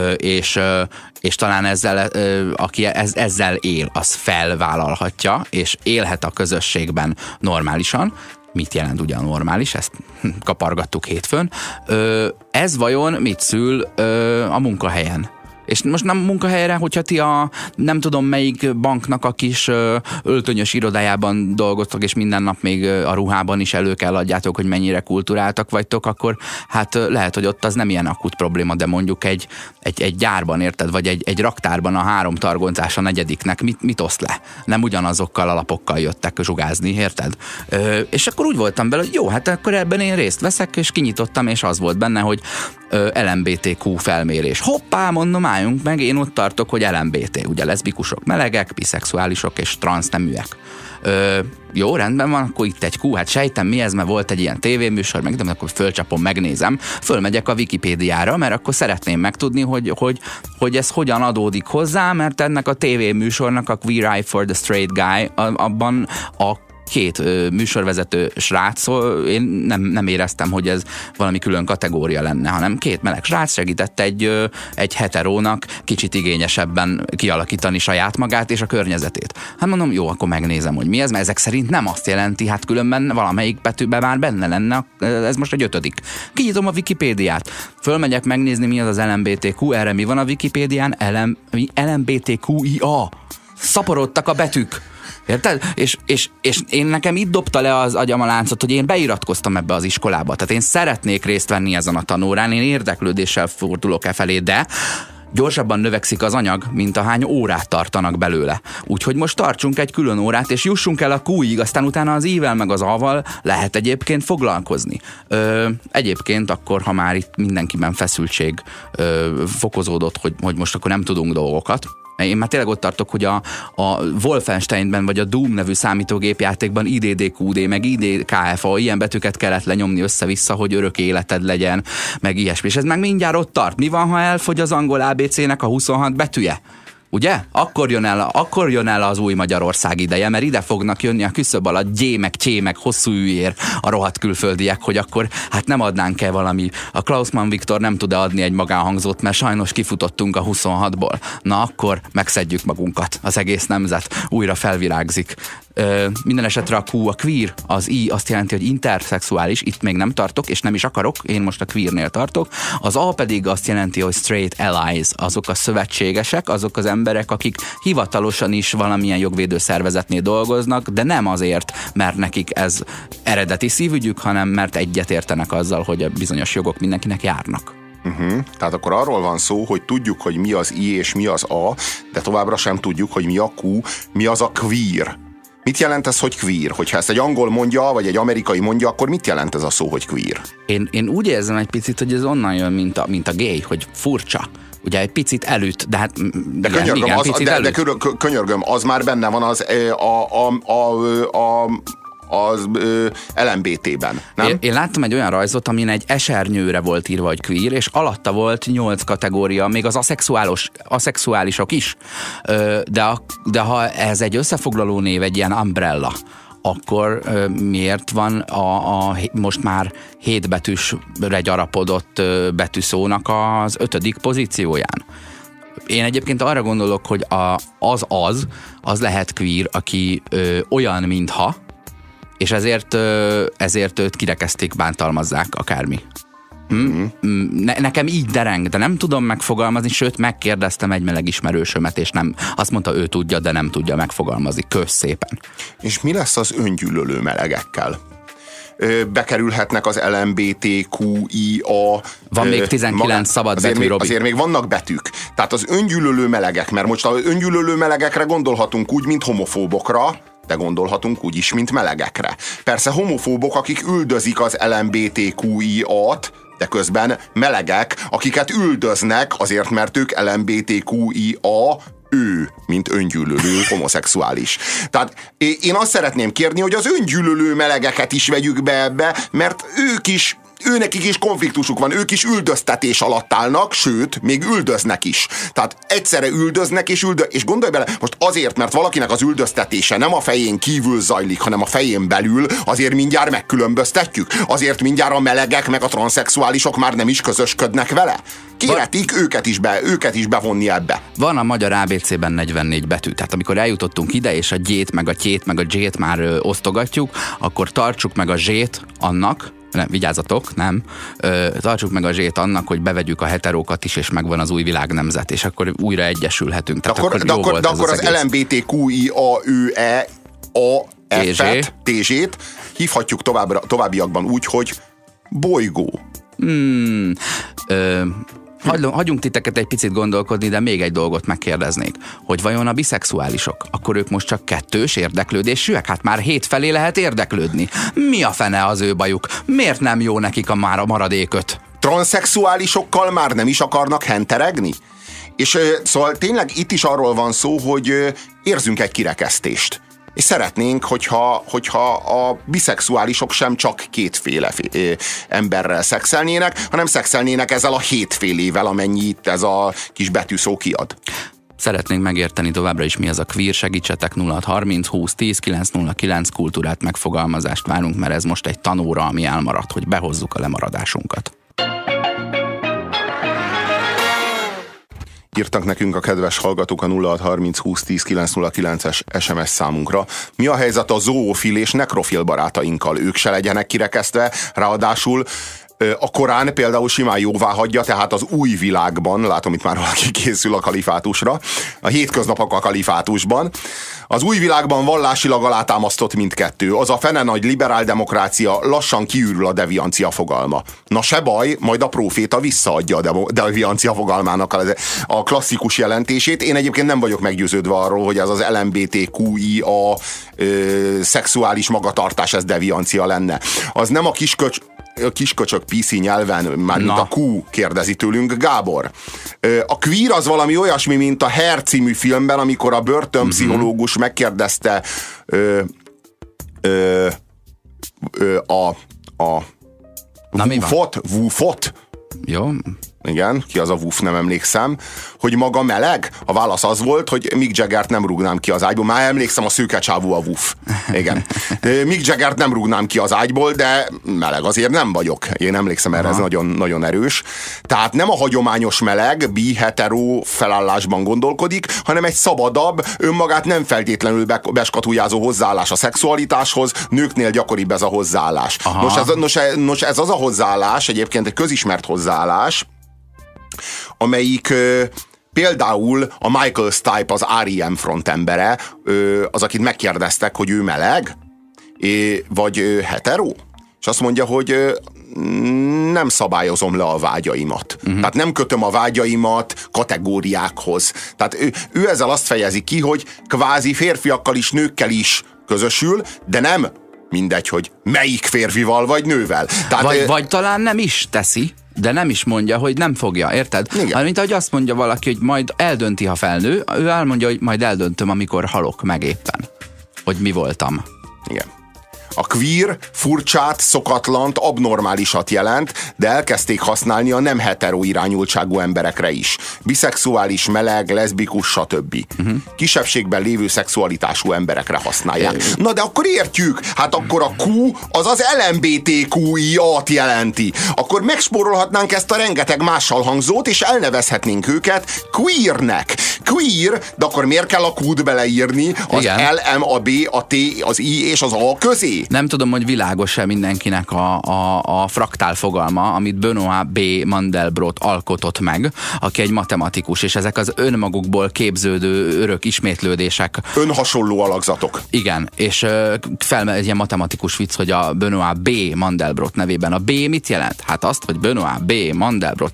És talán ezzel, aki ezzel él, az felvállalhatja, és élhet a közösségben normálisan. Mit jelent ugyan normális? Ezt kapargattuk hétfőn. Ez vajon mit szül a munkahelyen? És most nem munkahelyre, hogyha ti a nem tudom melyik banknak a kis öltönyös irodájában dolgoztok, és minden nap még a ruhában is elő kell adjátok, hogy mennyire kulturáltak vagytok, akkor hát lehet, hogy ott az nem ilyen akut probléma, de mondjuk egy gyárban, érted? Vagy egy raktárban a 3 targoncás a 4. mit oszt le? Nem ugyanazokkal a lapokkal jöttek zsugázni, érted? És akkor úgy voltam bele, hogy jó, hát akkor ebben én részt veszek, és kinyitottam, és az volt benne, hogy LMBTQ felmérés. Hoppá, mondom, álljunk meg, én ott tartok, hogy LMBT, ugye leszbikusok, melegek, biszexuálisok és transzneműek. Jó, rendben van, akkor itt egy Q, hát sejtem mi ez, mert volt egy ilyen tévéműsor, meg de akkor fölcsapom, megnézem, fölmegyek a Wikipédiára, mert akkor szeretném megtudni, hogy ez hogyan adódik hozzá, mert ennek a tévéműsornak, a Queer Eye for the Straight Guy, abban a két műsorvezető srác, én nem éreztem, hogy ez valami külön kategória lenne, hanem két meleg srác segített egy heterónak kicsit igényesebben kialakítani saját magát és a környezetét. Hát mondom, jó, akkor megnézem, hogy mi ez, mert ezek szerint nem azt jelenti, hát különben valamelyik betűben már benne lenne, ez most egy 5. Kinyitom a Wikipédiát, fölmegyek megnézni, mi az az LMBTQ, erre mi van a Wikipédián? LMBTQIA. Szaporodtak a betűk. Érted? És én nekem itt dobta le az agyam a láncot, hogy én beiratkoztam ebbe az iskolába. Tehát én szeretnék részt venni ezen a tanórán, én érdeklődéssel fordulok e felé, de gyorsabban növekszik az anyag, mint ahány órát tartanak belőle. Úgyhogy most tartsunk egy külön órát, és jussunk el a Q-ig, aztán utána az I-vel meg az A-val lehet egyébként foglalkozni. Egyébként akkor, ha már itt mindenkiben feszültség fokozódott, hogy most akkor nem tudunk dolgokat, én már tényleg ott tartok, hogy a Wolfensteinben vagy a Doom nevű számítógépjátékban IDDQD, meg IDKFA, ilyen betűket kellett lenyomni össze-vissza, hogy örök életed legyen, meg ilyesmi. És ez meg mindjárt ott tart. Mi van, ha elfogy az angol ABC-nek a 26 betűje? Ugye? Akkor jön el az új Magyarország ideje, mert ide fognak jönni a küszöb alatt G, meg Cs, meg hosszú üjér a rohadt külföldiek, hogy akkor hát nem adnánk-e valami. A Klausmann Viktor nem tud adni egy magánhangzót, mert sajnos kifutottunk a 26-ból. Na akkor megszedjük magunkat. Az egész nemzet újra felvirágzik. Minden esetre a Q, a queer, az I azt jelenti, hogy interszexuális, itt még nem tartok, és nem is akarok, én most a queernél tartok. Az A pedig azt jelenti, hogy straight allies, azok a szövetségesek, azok az emberek, akik hivatalosan is valamilyen jogvédő szervezetnél dolgoznak, de nem azért, mert nekik ez eredeti szívügyük, hanem mert egyetértenek azzal, hogy a bizonyos jogok mindenkinek járnak. Tehát akkor arról van szó, hogy tudjuk, hogy mi az I és mi az A, de továbbra sem tudjuk, hogy mi a Q, mi az a queer. Mit jelent ez, hogy queer? Hogyha ezt egy angol mondja, vagy egy amerikai mondja, akkor mit jelent ez a szó, hogy queer? Én úgy érzem egy picit, hogy ez onnan jön, mint a gay, hogy furcsa. Ugye egy picit elüt, de hát de könyörgöm, az már benne van az LMBT-ben, nem? Én láttam egy olyan rajzot, amin egy esernyőre volt írva, hogy queer, és alatta volt 8 kategória, még az aszexuálisok is. De ha ez egy összefoglaló név, egy ilyen umbrella, akkor miért van a most már 7 betűsre gyarapodott betűszónak az 5. pozícióján? Én egyébként arra gondolok, hogy az lehet queer, aki olyan, mintha, és ezért őt kirekeszték, bántalmazzák, akármi. Nekem így dereng, de nem tudom megfogalmazni, sőt megkérdeztem egy meleg ismerősömet, és nem, azt mondta, ő tudja, de nem tudja megfogalmazni. Kösz szépen. És mi lesz az öngyűlölő melegekkel? Bekerülhetnek az LMBTQIA... Van még 19 szabad betű, Robi. Azért még vannak betűk. Tehát az öngyűlölő melegek, mert most az öngyűlölő melegekre gondolhatunk úgy, mint homofóbokra, de gondolhatunk úgy is, mint melegekre. Persze homofóbok, akik üldözik az LMBTQIA-t, de közben melegek, akiket üldöznek azért, mert ők LMBTQIA, ő, mint öngyűlölő homoszexuális. Tehát én azt szeretném kérni, hogy az öngyűlölő melegeket is vegyük be ebbe, mert őnekik is konfliktusuk van, ők is üldöztetés alatt állnak, sőt, még üldöznek is. Tehát egyszerre üldöznek és gondolj bele, most azért, mert valakinek az üldöztetése nem a fején kívül zajlik, hanem a fején belül, azért mindjárt megkülönböztetjük. Azért mindjárt a melegek meg a transzexuálisok már nem is közösködnek vele. Kérhetik őket is bevonni ebbe. Van a magyar ABC-ben 44 betű, tehát amikor eljutottunk ide, és a G-t, meg a T-t, meg a G-t már osztogatjuk, akkor tartsuk meg a Z-t annak, nem, vigyázzatok, nem. Tartsuk meg a Z-t annak, hogy bevegyük a heterókat is, és megvan az új világnemzet, és akkor újra egyesülhetünk. Tehát de akkor az LMBTQIA, F-et, TZ-t hívhatjuk továbbiakban úgy, hogy bolygó. Hagyjunk titeket egy picit gondolkodni, de még egy dolgot megkérdeznék, hogy vajon a biszexuálisok, akkor ők most csak kettős érdeklődésűek? Hát már 7 felé lehet érdeklődni. Mi a fene az ő bajuk? Miért nem jó nekik a maradék 5? transzexuálisokkal már nem is akarnak henteregni? És szóval tényleg itt is arról van szó, hogy érzünk egy kirekesztést. És szeretnénk, hogyha a biszexuálisok sem csak kétféle emberrel szexelnének, hanem szexelnének ezzel a 7 félével, amennyi itt ez a kis betűszó kiad. Szeretnénk megérteni továbbra is, mi az a queer, segítsetek 0630 20 10 909 kultúrát, megfogalmazást várunk, mert ez most egy tanóra, ami elmaradt, hogy behozzuk a lemaradásunkat. Írtak nekünk a kedves hallgatók a 0630 20 10 909-es SMS számunkra. Mi a helyzet a zoofil és nekrofil barátainkkal? Ők se legyenek kirekesztve, ráadásul a Korán például simán jóvá hagyja, tehát az új világban, látom itt már valaki készül a kalifátusra, a hétköznapok a kalifátusban, az új világban vallásilag alátámasztott mindkettő. Az a fene nagy liberál demokrácia, lassan kiürül a deviancia fogalma. Na se baj, majd a próféta visszaadja a deviancia fogalmának a klasszikus jelentését. Én egyébként nem vagyok meggyőződve arról, hogy ez az LMBTQIA szexuális magatartás, ez deviancia lenne. Az nem a kisköcsök PC nyelven, már mint a Q kérdezi tőlünk Gábor. A queer az valami olyasmi, mint a Hair című filmben, amikor a börtönpszichológus megkérdezte a Wufot. Jó. Igen, ki az a Wuf, nem emlékszem, hogy maga meleg? A válasz az volt, hogy Mick Jaggert nem rúgnám ki az ágyból. Már emlékszem, a szőkecsávú a Wuf. Igen. Mick Jaggert nem rúgnám ki az ágyból, de meleg azért nem vagyok. Én emlékszem erre, ez nagyon, nagyon erős. Tehát nem a hagyományos meleg, bi-hetero felállásban gondolkodik, hanem egy szabadabb, önmagát nem feltétlenül beskatuljázó hozzáállás a szexualitáshoz, nőknél gyakoribb ez a hozzáállás. Nos, ez az a hozzáállás, egyébként egy közismert hozzáállás, amelyik például a Michael Stipe, az R.E.M. frontembere, az, akit megkérdeztek, hogy ő meleg, vagy hetero, és azt mondja, hogy nem szabályozom le a vágyaimat. Tehát nem kötöm a vágyaimat kategóriákhoz. Tehát ő ezzel azt fejezi ki, hogy kvázi férfiakkal is, nőkkel is közösül, de nem mindegy, hogy melyik férfival vagy nővel. Tehát, vagy talán nem is teszi, de nem is mondja, hogy nem fogja, érted? Hát, mint ahogy azt mondja valaki, hogy majd eldönti, ha felnő, ő elmondja, hogy majd eldöntöm, amikor halok meg éppen. Hogy mi voltam. Igen. A queer furcsát, szokatlant, abnormálisat jelent, de elkezdték használni a nem hetero irányultságú emberekre is. Biszexuális, meleg, leszbikus, stb. Kisebbségben lévő szexualitású emberekre használják. Na de akkor értjük, hát akkor a Q az LMBTQIA-t jelenti. Akkor megspórolhatnánk ezt a rengeteg mással hangzót, és elnevezhetnénk őket queernek. Queer, de akkor miért kell a Q-t beleírni az L, M, a B, a T, az I és az A közé? Nem tudom, hogy világos-e mindenkinek a fraktál fogalma, amit Benoit B. Mandelbrot alkotott meg, aki egy matematikus, és ezek az önmagukból képződő örök ismétlődések. Önhasonló alakzatok. Igen, és felmegy egy ilyen matematikus vicc, hogy a Benoit B. Mandelbrot nevében a B mit jelent? Hát azt, hogy Benoit B. Mandelbrot.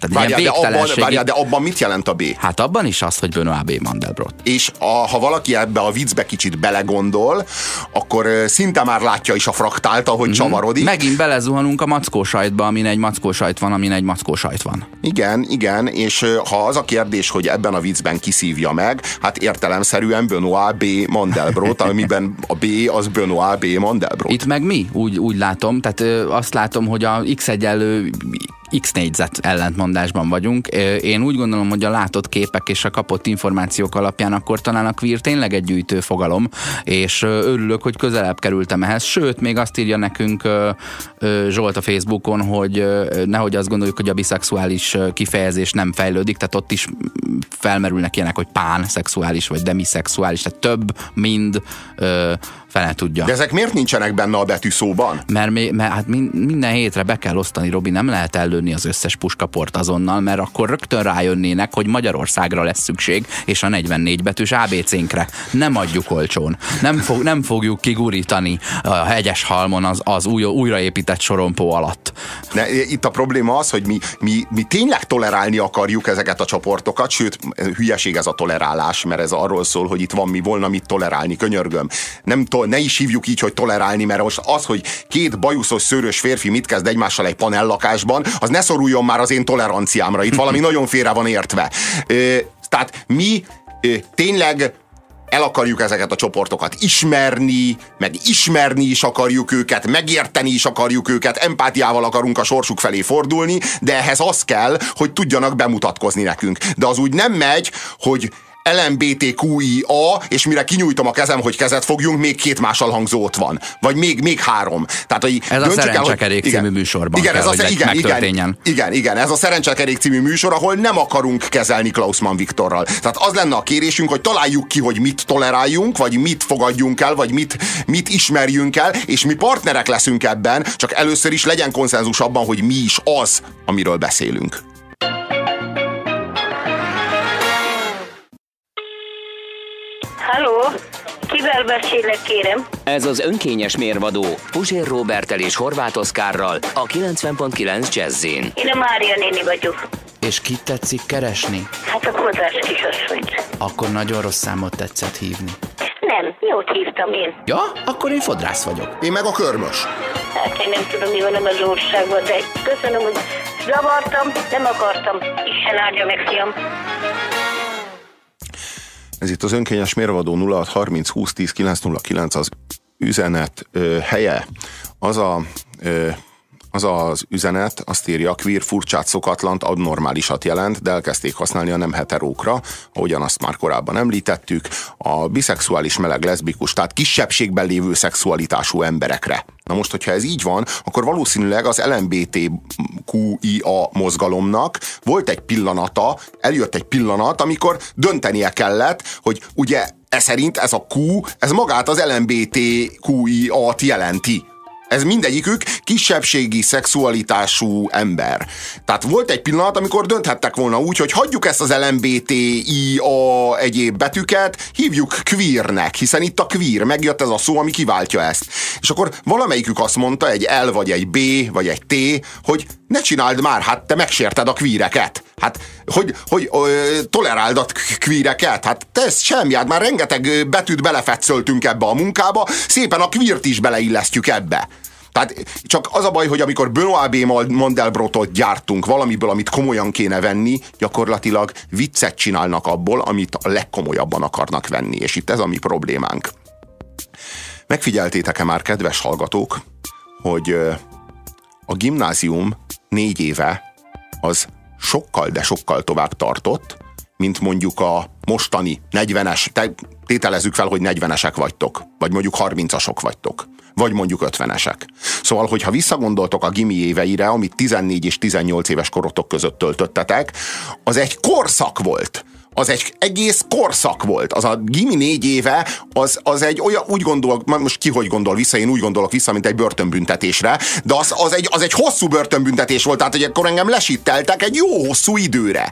De abban mit jelent a B? Hát abban is azt, hogy Benoit B. Mandelbrot. És ha valaki ebbe a viccbe kicsit belegondol, akkor szinte már látja is a fraktált, ahogy csavarodik. Megint belezuhanunk a mackósajtba, amin egy mackósajt van, amin egy mackósajt van. Igen, és ha az a kérdés, hogy ebben a viccben kiszívja meg, hát értelemszerűen Benoit B. Mandelbrot, amiben a B az Benoit B. Mandelbrot. Itt meg mi? Úgy látom, tehát azt látom, hogy a X egyenlő X négyzet ellentmondásban vagyunk. Én úgy gondolom, hogy a látott képek és a kapott információk alapján akkor talán a queer tényleg egy gyűjtő fogalom, és örülök, hogy közelebb kerültem ehhez. Sőt, még azt írja nekünk Zsolt a Facebookon, hogy nehogy azt gondoljuk, hogy a biszexuális kifejezés nem fejlődik, tehát ott is felmerülnek ilyenek, hogy pánszexuális vagy demiszexuális, tehát több, mind fele tudja. De ezek miért nincsenek benne a betűszóban? Mert hát minden hétre be kell osztani, Robi, nem lehet ellőni az összes puskaport azonnal, mert akkor rögtön rájönnének, hogy Magyarországra lesz szükség, és a 44 betűs ABC-nkre. Nem adjuk olcsón. Nem fogjuk kigurítani a Hegyeshalmon az újraépített sorompó alatt. Itt a probléma az, hogy mi tényleg tolerálni akarjuk ezeket a csoportokat, sőt, hülyeség ez a tolerálás, mert ez arról szól, hogy itt van mi volna mit tolerálni, könyörgöm. igazából ne is hívjuk így, hogy tolerálni, mert most az, hogy két bajuszos, szőrös férfi mit kezd egymással egy panellakásban, az ne szoruljon már az én toleranciámra. Itt valami nagyon félre van értve. Tehát mi tényleg el akarjuk ezeket a csoportokat ismerni, meg ismerni is akarjuk őket, megérteni is akarjuk őket, empátiával akarunk a sorsuk felé fordulni, de ehhez az kell, hogy tudjanak bemutatkozni nekünk. De az úgy nem megy, hogy LMBTQIA, és mire kinyújtom a kezem, hogy kezet fogjunk, még 2 mással hangzó ott van. Vagy még 3. Tehát, hogy ez a Szerencsekerék című műsorban igen, kell, hogy megtörténjen. Igen, ez a Szerencsekerék című műsor, ahol nem akarunk kezelni Klausmann Viktorral. Tehát az lenne a kérésünk, hogy találjuk ki, hogy mit toleráljunk, vagy mit fogadjunk el, vagy mit ismerjünk el, és mi partnerek leszünk ebben, csak először is legyen konszenzus abban, hogy mi is az, amiről beszélünk. Halló, kivel beszélek, kérem? Ez az önkényes mérvadó Puzsér Roberttel és Horváth Oszkárral a 90.9 Jazzin. Én a Mária néni vagyok. És kit tetszik keresni? Hát a Kozárs kisasszonyt. Akkor nagyon rossz számot tetszett hívni. Nem, jót hívtam én. Ja, akkor én fodrász vagyok. Én meg a körmös. Hát én nem tudom, mi van az országban, de köszönöm, hogy zavartam, nem akartam. Isten áldja meg, fiam. Ez itt az önkényes mérvadó 0630 20 10 909 az üzenet helye. Az az üzenet, azt írja, queer furcsát, szokatlant, abnormálisat jelent, de elkezdték használni a nem heterókra, ahogyan azt már korábban említettük, a biszexuális, meleg, leszbikus, tehát kisebbségben lévő szexualitású emberekre. Na most, hogyha ez így van, akkor valószínűleg az LMBTQIA mozgalomnak volt egy pillanata, eljött egy pillanat, amikor döntenie kellett, hogy ugye szerint ez a Q, ez magát az LMBTQIA-t jelenti. Ez mindegyikük kisebbségi szexualitású ember. Tehát volt egy pillanat, amikor dönthettek volna úgy, hogy hagyjuk ezt az LMBTIA egyéb betűket, hívjuk queernek, hiszen itt a queer, megjött ez a szó, ami kiváltja ezt. És akkor valamelyikük azt mondta, egy L, vagy egy B, vagy egy T, hogy ne csináld már, hát te megsérted a queereket. Hát, hogy toleráld a queereket? Hát te ezt semmi, hát már rengeteg betűt belefetszöltünk ebbe a munkába, szépen a queert is beleillesztjük ebbe. Tehát csak az a baj, hogy amikor Benoît B. Mandelbrotot gyártunk valamiből, amit komolyan kéne venni, gyakorlatilag viccet csinálnak abból, amit a legkomolyabban akarnak venni. És itt ez a mi problémánk. Megfigyeltétek-e már, kedves hallgatók, hogy a gimnázium 4 éve az sokkal, de sokkal tovább tartott, mint mondjuk a mostani 40-es, tételezzük fel, hogy 40-esek vagytok, vagy mondjuk 30-asok vagytok, vagy mondjuk 50-esek. Szóval, hogyha visszagondoltok a gimi éveire, amit 14 és 18 éves korotok között töltöttetek, az egy korszak volt. Az egy egész korszak volt. Az a gimi 4 éve, az egy olyan, úgy gondolok, most ki hogy gondol vissza, én úgy gondolok vissza, mint egy börtönbüntetésre, de az egy hosszú börtönbüntetés volt, tehát hogy akkor engem lesitteltek egy jó hosszú időre.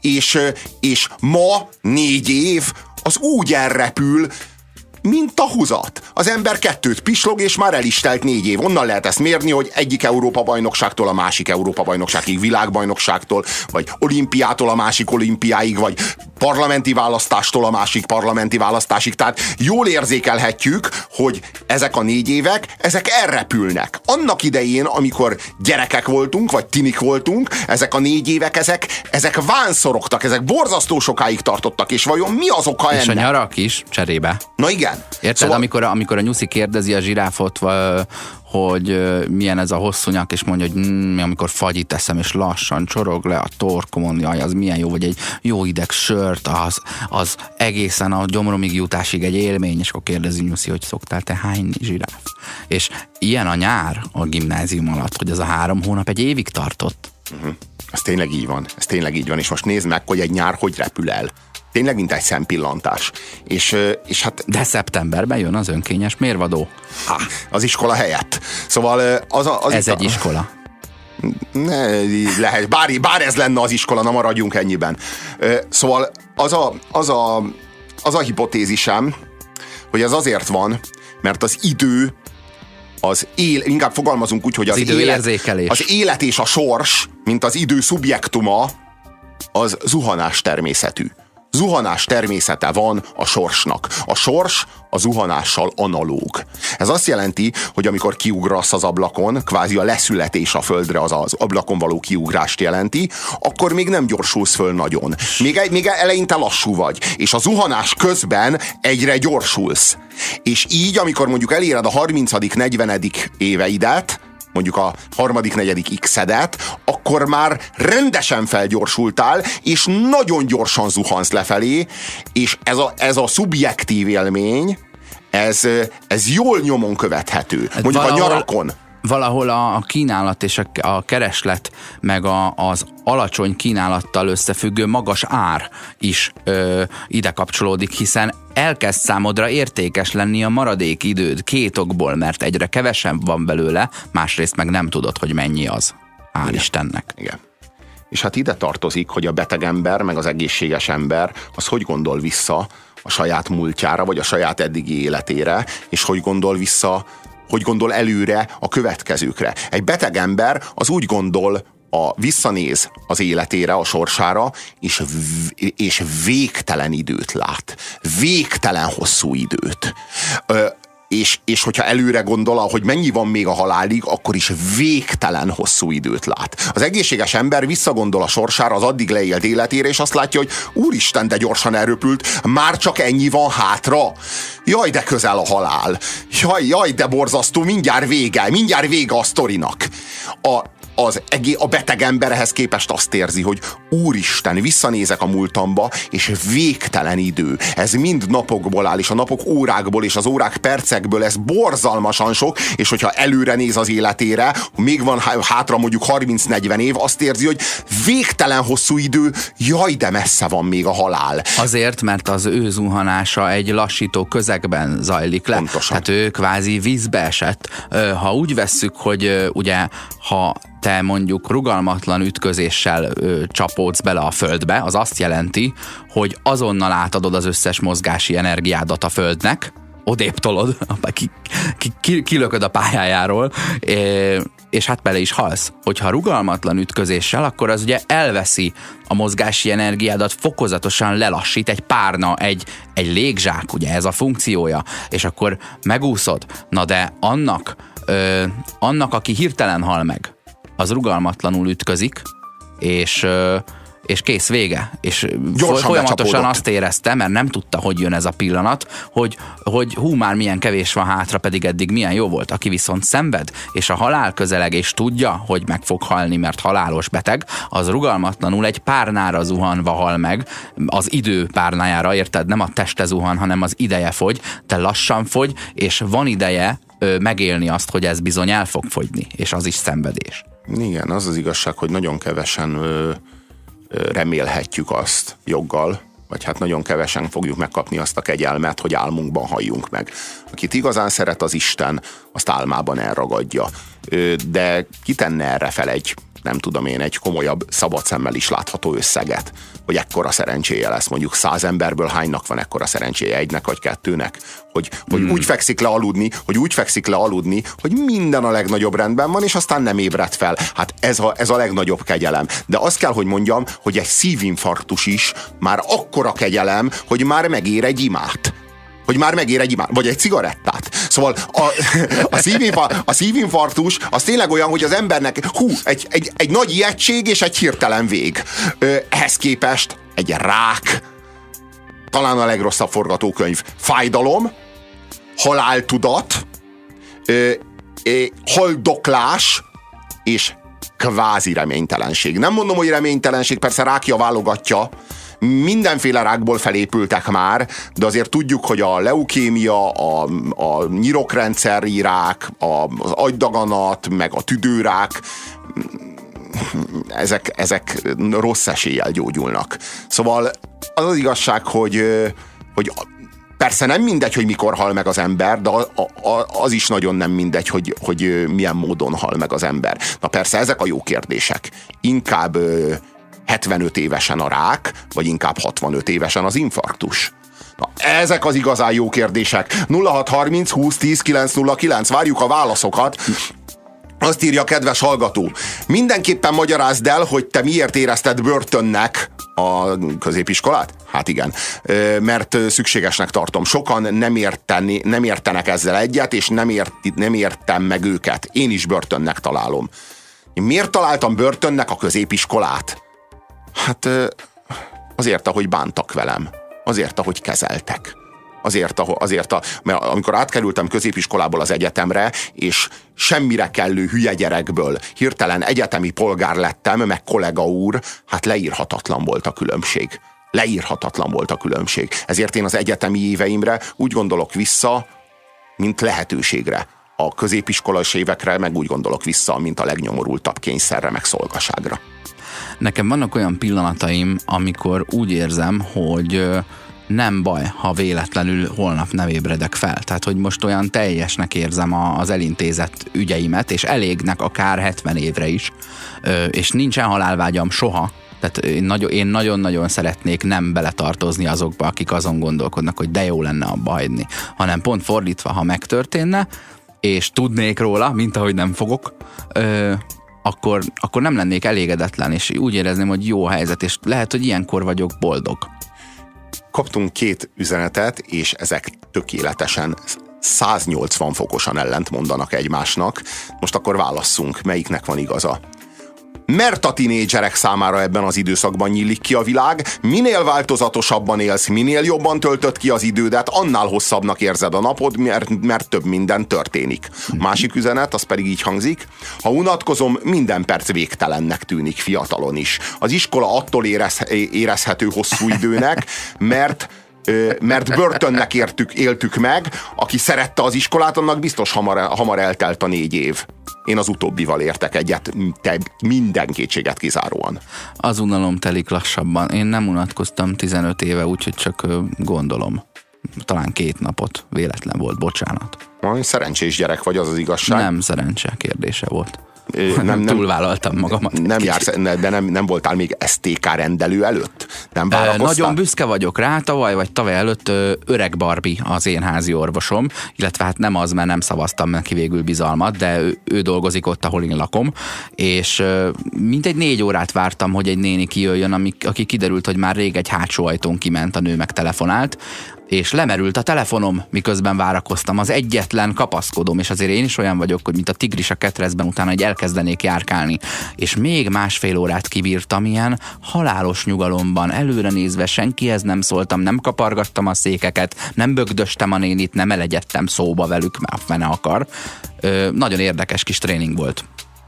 És ma 4 év, az úgy elrepül, mint a húzat. Az ember 2 pislog, és már el is telt 4 év. Onnan lehet ezt mérni, hogy egyik Európa-bajnokságtól a másik Európa-bajnokságig, világbajnokságtól, vagy olimpiától a másik olimpiáig, vagy parlamenti választástól a másik parlamenti választásig. Tehát jól érzékelhetjük, hogy ezek a 4 évek, ezek elrepülnek. Annak idején, amikor gyerekek voltunk, vagy tinik voltunk, ezek a 4 évek, ezek vánszorogtak, ezek borzasztó sokáig tartottak, és vajon mi az oka ennek? És a nyarak is cserébe. Na igen. Érted? Szóval... Amikor a nyuszi kérdezi a zsiráfot, hogy milyen ez a hosszú nyak, és mondja, hogy amikor fagyit eszem, és lassan csorog le a torkomon, jaj, az milyen jó, vagy egy jó ideg sört, az egészen a gyomromig jutásig egy élmény, és akkor kérdezi nyuszi, hogy szoktál te hányni, zsiráf? És ilyen a nyár a gimnázium alatt, hogy az a 3 hónap egy évig tartott. Ez tényleg így van. Ez tényleg így van, és most nézd meg, hogy egy nyár hogy repül el. Tényleg, mint egy szempillantás. És hát... De szeptemberben jön az önkényes mérvadó. Az iskola helyett. Szóval ez egy iskola. Ne, lehet, bár ez lenne az iskola, na maradjunk ennyiben. Szóval az a hipotézisem, hogy ez azért van, mert az idő, inkább fogalmazunk úgy, hogy az élet és a sors, mint az idő szubjektuma, az zuhanás természetű. zuhanás természete van a sorsnak. A sors a zuhanással analóg. Ez azt jelenti, hogy amikor kiugrasz az ablakon, kvázi a leszületés a földre az ablakon való kiugrást jelenti, akkor még nem gyorsulsz föl nagyon. Még eleinte lassú vagy. És a zuhanás közben egyre gyorsulsz. És így, amikor mondjuk eléred a 30.-40. éveidet, mondjuk a 3.-4. x-edet, akkor már rendesen felgyorsultál, és nagyon gyorsan zuhansz lefelé, és ez a szubjektív élmény, ez jól nyomon követhető. Mondjuk a nyarakon. Valahol a kínálat és a kereslet, meg az alacsony kínálattal összefüggő magas ár is ide kapcsolódik, hiszen elkezd számodra értékes lenni a maradék időd 2 okból, mert egyre kevesebb van belőle, másrészt meg nem tudod, hogy mennyi az. Hál' Istennek. Igen. És hát ide tartozik, hogy a beteg ember, meg az egészséges ember, az hogy gondol vissza a saját múltjára, vagy a saját eddigi életére, és hogy gondol előre a következőkre. Egy beteg ember az úgy gondol, visszanéz az életére, a sorsára, és végtelen időt lát. Végtelen hosszú időt. És hogyha előre gondol, hogy mennyi van még a halálig, akkor is végtelen hosszú időt lát. Az egészséges ember visszagondol a sorsára, az addig leélt életére, és azt látja, hogy úristen, de gyorsan elröpült, már csak ennyi van hátra. Jaj, de közel a halál. Jaj, de borzasztó, mindjárt vége a sztorinak. A beteg ember ehhez képest azt érzi, hogy úristen, visszanézek a múltamba, és végtelen idő. Ez mind napokból áll, és a napok órákból, és az órák percekből, ez borzalmasan sok, és hogyha előre néz az életére, még van hátra mondjuk 30-40 év, azt érzi, hogy végtelen hosszú idő, jaj, de messze van még a halál. Azért, mert az ő zuhanása egy lassító közegben zajlik le. Pontosan. Tehát ő kvázi vízbe esett. Ha úgy vesszük, hogy ugye, ha te mondjuk rugalmatlan ütközéssel csapódsz bele a földbe, az azt jelenti, hogy azonnal átadod az összes mozgási energiádat a földnek, odébb tolod, kilököd a pályájáról, és hát bele is halsz. Hogyha rugalmatlan ütközéssel, akkor az ugye elveszi a mozgási energiádat, fokozatosan lelassít, egy párna, egy légzsák, ugye ez a funkciója, és akkor megúszod. Na de annak, aki hirtelen hal meg, az rugalmatlanul ütközik, és kész, vége. És folyamatosan azt érezte, mert nem tudta, hogy jön ez a pillanat, hogy hú, már milyen kevés van hátra, pedig eddig milyen jó volt. Aki viszont szenved, és a halál közeleg, és tudja, hogy meg fog halni, mert halálos beteg, az rugalmatlanul egy párnára zuhanva hal meg, az idő párnájára, érted? Nem a teste zuhan, hanem az ideje fogy, te lassan fogy, és van ideje megélni azt, hogy ez bizony el fog fogyni, és az is szenvedés. Igen, az igazság, hogy nagyon kevesen remélhetjük azt joggal, vagy hát nagyon kevesen fogjuk megkapni azt a kegyelmet, hogy álmunkban halljunk meg. Akit igazán szeret az Isten, azt álmában elragadja. De kitenne erre fel egy komolyabb, szabad szemmel is látható összeget, hogy ekkora szerencséje lesz. Mondjuk 100 emberből hánynak van ekkora szerencséje, 1-nek vagy 2-nek? Hogy úgy fekszik le aludni, hogy minden a legnagyobb rendben van, és aztán nem ébred fel. Hát ez a legnagyobb kegyelem. De azt kell, hogy mondjam, hogy egy szívinfarktus is már akkora kegyelem, hogy már megér egy imát. Vagy egy cigarettát. Szóval a szívinfarktus az tényleg olyan, hogy az embernek egy nagy ijegység és egy hirtelen vég. Ehhez képest egy rák, talán a legrosszabb forgatókönyv, fájdalom, haláltudat, haldoklás és kvázi reménytelenség. Nem mondom, hogy reménytelenség, persze rákja válogatja, mindenféle rákból felépültek már, de azért tudjuk, hogy a leukémia, a nyirokrendszeri rák, az agydaganat, meg a tüdőrák, ezek rossz eséllyel gyógyulnak. Szóval az igazság, hogy persze nem mindegy, hogy mikor hal meg az ember, de az is nagyon nem mindegy, hogy milyen módon hal meg az ember. Na persze, ezek a jó kérdések. Inkább 75 évesen a rák, vagy inkább 65 évesen az infarktus? Na, ezek az igazán jó kérdések. 0630 20 10 909, várjuk a válaszokat. Azt írja a kedves hallgató: mindenképpen magyarázd el, hogy te miért érezted börtönnek a középiskolát? Hát igen, mert szükségesnek tartom. Sokan nem értenek ezzel egyet, és nem értem meg őket. Én is börtönnek találom. Miért találtam börtönnek a középiskolát? Hát azért, ahogy bántak velem. Azért, ahogy kezeltek. Mert amikor átkerültem középiskolából az egyetemre, és semmire kellő hülye gyerekből hirtelen egyetemi polgár lettem, meg kollega úr, hát leírhatatlan volt a különbség. Leírhatatlan volt a különbség. Ezért én az egyetemi éveimre úgy gondolok vissza, mint lehetőségre. A középiskolás évekre meg úgy gondolok vissza, mint a legnyomorultabb kényszerre, meg szolgaságra. Nekem vannak olyan pillanataim, amikor úgy érzem, hogy nem baj, ha véletlenül holnap nem ébredek fel. Tehát, hogy most olyan teljesnek érzem az elintézett ügyeimet, és elégnek akár 70 évre is, és nincsen halálvágyam soha. Tehát én nagyon-nagyon szeretnék nem beletartozni azokba, akik azon gondolkodnak, hogy de jó lenne abba hagyni. Hanem pont fordítva, ha megtörténne, és tudnék róla, mint ahogy nem fogok, akkor nem lennék elégedetlen, és úgy érezném, hogy jó a helyzet, és lehet, hogy ilyenkor vagyok boldog. Kaptunk 2 üzenetet, és ezek tökéletesen 180 fokosan ellent mondanak egymásnak. Most akkor válasszunk, melyiknek van igaza. Mert a tinédzserek számára ebben az időszakban nyílik ki a világ, minél változatosabban élsz, minél jobban töltöd ki az idődet, annál hosszabbnak érzed a napod, mert több minden történik. A másik üzenet, az pedig így hangzik: ha unatkozom, minden perc végtelennek tűnik fiatalon is. Az iskola attól érezhető hosszú időnek, mert börtönnek éltük meg, aki szerette az iskolát, annak biztos hamar eltelt a 4 év. Én az utóbbival értek egyet, minden kétséget kizáróan. Az unalom telik lassabban. Én nem unatkoztam 15 éve, úgyhogy csak gondolom. Talán 2 napot. Véletlen volt, bocsánat. Szerencsés gyerek vagy, az az igazság. Nem szerencse kérdése volt. Nem túlvállaltam magamat. Nem voltál még STK rendelő előtt? Nem várakoztál? Nagyon büszke vagyok rá, tavaly előtt öreg Barbie az én házi orvosom, illetve hát nem az, mert nem szavaztam neki végül bizalmat, de ő dolgozik ott, ahol én lakom, és mintegy 4 órát vártam, hogy egy néni kijöjjön, aki kiderült, hogy már rég egy hátsó ajtón kiment, a nő meg telefonált, és lemerült a telefonom, miközben várakoztam, az egyetlen kapaszkodom, és azért én is olyan vagyok, hogy mint a tigris a ketrezben, utána egy elkezdenék járkálni, és még 1,5 órát kibírtam ilyen halálos nyugalomban, előre nézve senkihez nem szóltam, nem kapargattam a székeket, nem bögdöstem a nénit, nem elegyedtem szóba velük, mert a fene akar. Nagyon érdekes kis tréning volt.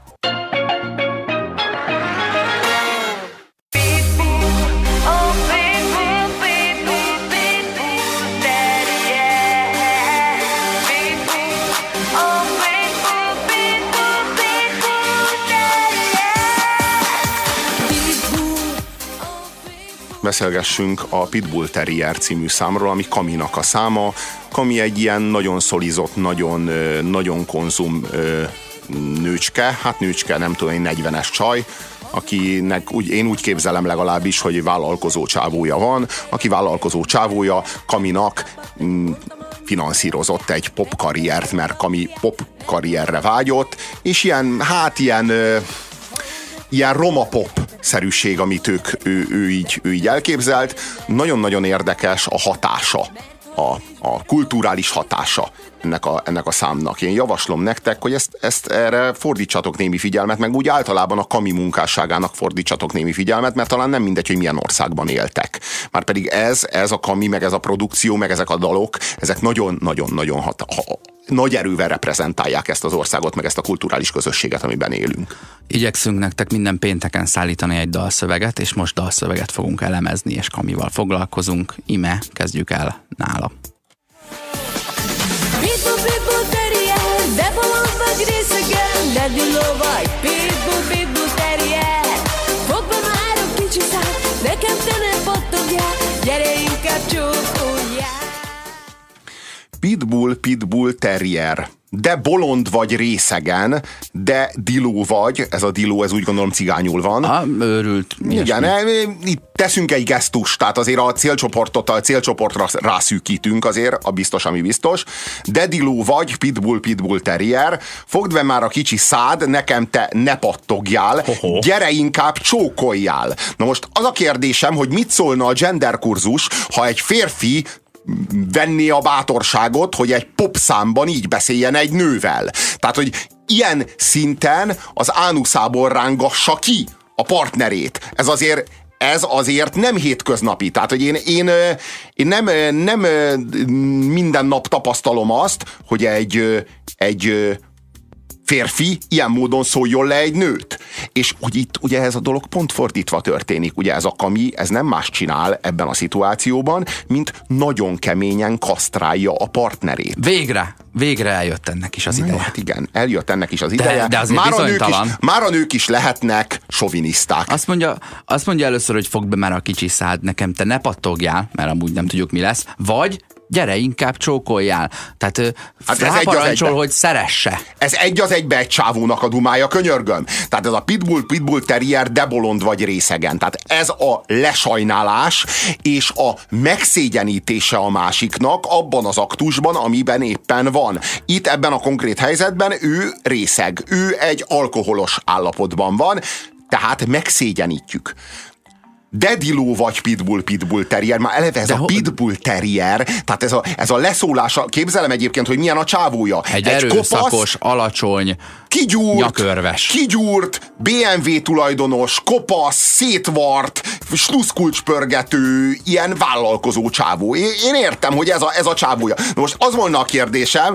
Beszélgessünk a Pitbull Terrier című számról, ami Kaminak a száma. Kami egy ilyen nagyon szolizott, nagyon konzum nőcske, hát nőcske, nem tudom, egy 40-es csaj, akinek én úgy képzelem legalábbis, hogy vállalkozó csávója van, aki vállalkozó csávója Kaminak finanszírozott egy popkarriert, mert Kami popkarrierre vágyott, és ilyen roma-pop-szerűség, amit ő így elképzelt. Nagyon-nagyon érdekes a hatása, a kulturális hatása ennek a számnak. Én javaslom nektek, hogy ezt erre fordítsatok némi figyelmet, meg úgy általában a Kami munkásságának fordítsatok némi figyelmet, mert talán nem mindegy, hogy milyen országban éltek. Márpedig ez a Kami, meg ez a produkció, meg ezek a dalok, ezek nagyon-nagyon-nagyon nagy erővel reprezentálják ezt az országot, meg ezt a kulturális közösséget, amiben élünk. Igyekszünk nektek minden pénteken szállítani egy dalszöveget, és most dalszöveget fogunk elemezni, és Kamival foglalkozunk. Ime, kezdjük el nála. Pitbull Terrier, de bolond vagy részegen, ledüló vagy. Pitbull Terrier, fogd be már a kicsi szám, nekem te nem pottogjál, gyere inkább csókoljál. Pitbull Terrier. de bolond vagy részegen, de diló vagy, ez a diló, ez úgy gondolom cigányul van. Őrült. Igen, itt teszünk egy gesztust, tehát azért a célcsoportra rászűkítünk azért, a biztos, ami biztos. De diló vagy, pitbull terrier, fogd be már a kicsi szád, nekem te ne pattogjál, gyere inkább csókoljál. Na most az a kérdésem, hogy mit szólna a genderkurzus, ha egy férfi venné a bátorságot, hogy egy popszámban így beszéljen egy nővel. Tehát, hogy ilyen szinten az ánuszából rángassa ki a partnerét. Ez azért nem hétköznapi. Tehát, hogy én nem minden nap tapasztalom azt, hogy egy férfi ilyen módon szóljon le egy nőt. És hogy itt ugye ez a dolog pont fordítva történik. Ugye ez a Kami, ez nem más csinál ebben a szituációban, mint nagyon keményen kasztrálja a partnerét. Végre eljött ennek is az ideje. Hát igen, eljött ennek is az ideje. De azért bizonytalan. Már a nők is lehetnek soviniszták. Azt mondja először, hogy fogd be már a kicsi szád, nekem te ne pattogjál, mert amúgy nem tudjuk mi lesz, vagy gyere inkább csókoljál. Tehát ráparancsol, hogy szeresse. Ez egy az egybe egy csávónak a dumája, könyörgöm. Tehát ez a pitbull terrier, de bolond vagy részegen. Tehát ez a lesajnálás és a megszégyenítése a másiknak abban az aktusban, amiben éppen van. Itt ebben a konkrét helyzetben ő részeg. Ő egy alkoholos állapotban van, tehát megszégyenítjük. De diló vagy pitbull terrier, már eleve ez a pitbull terrier, tehát ez a leszólása, képzelem egyébként, hogy milyen a csávója. Egy erőszakos, kopasz, alacsony, nyakörves. Kigyúrt, BMW tulajdonos, kopasz, szétvart, sluszkulcspörgető, ilyen vállalkozó csávó. Én értem, hogy ez a csávója. Most az volna a kérdésem,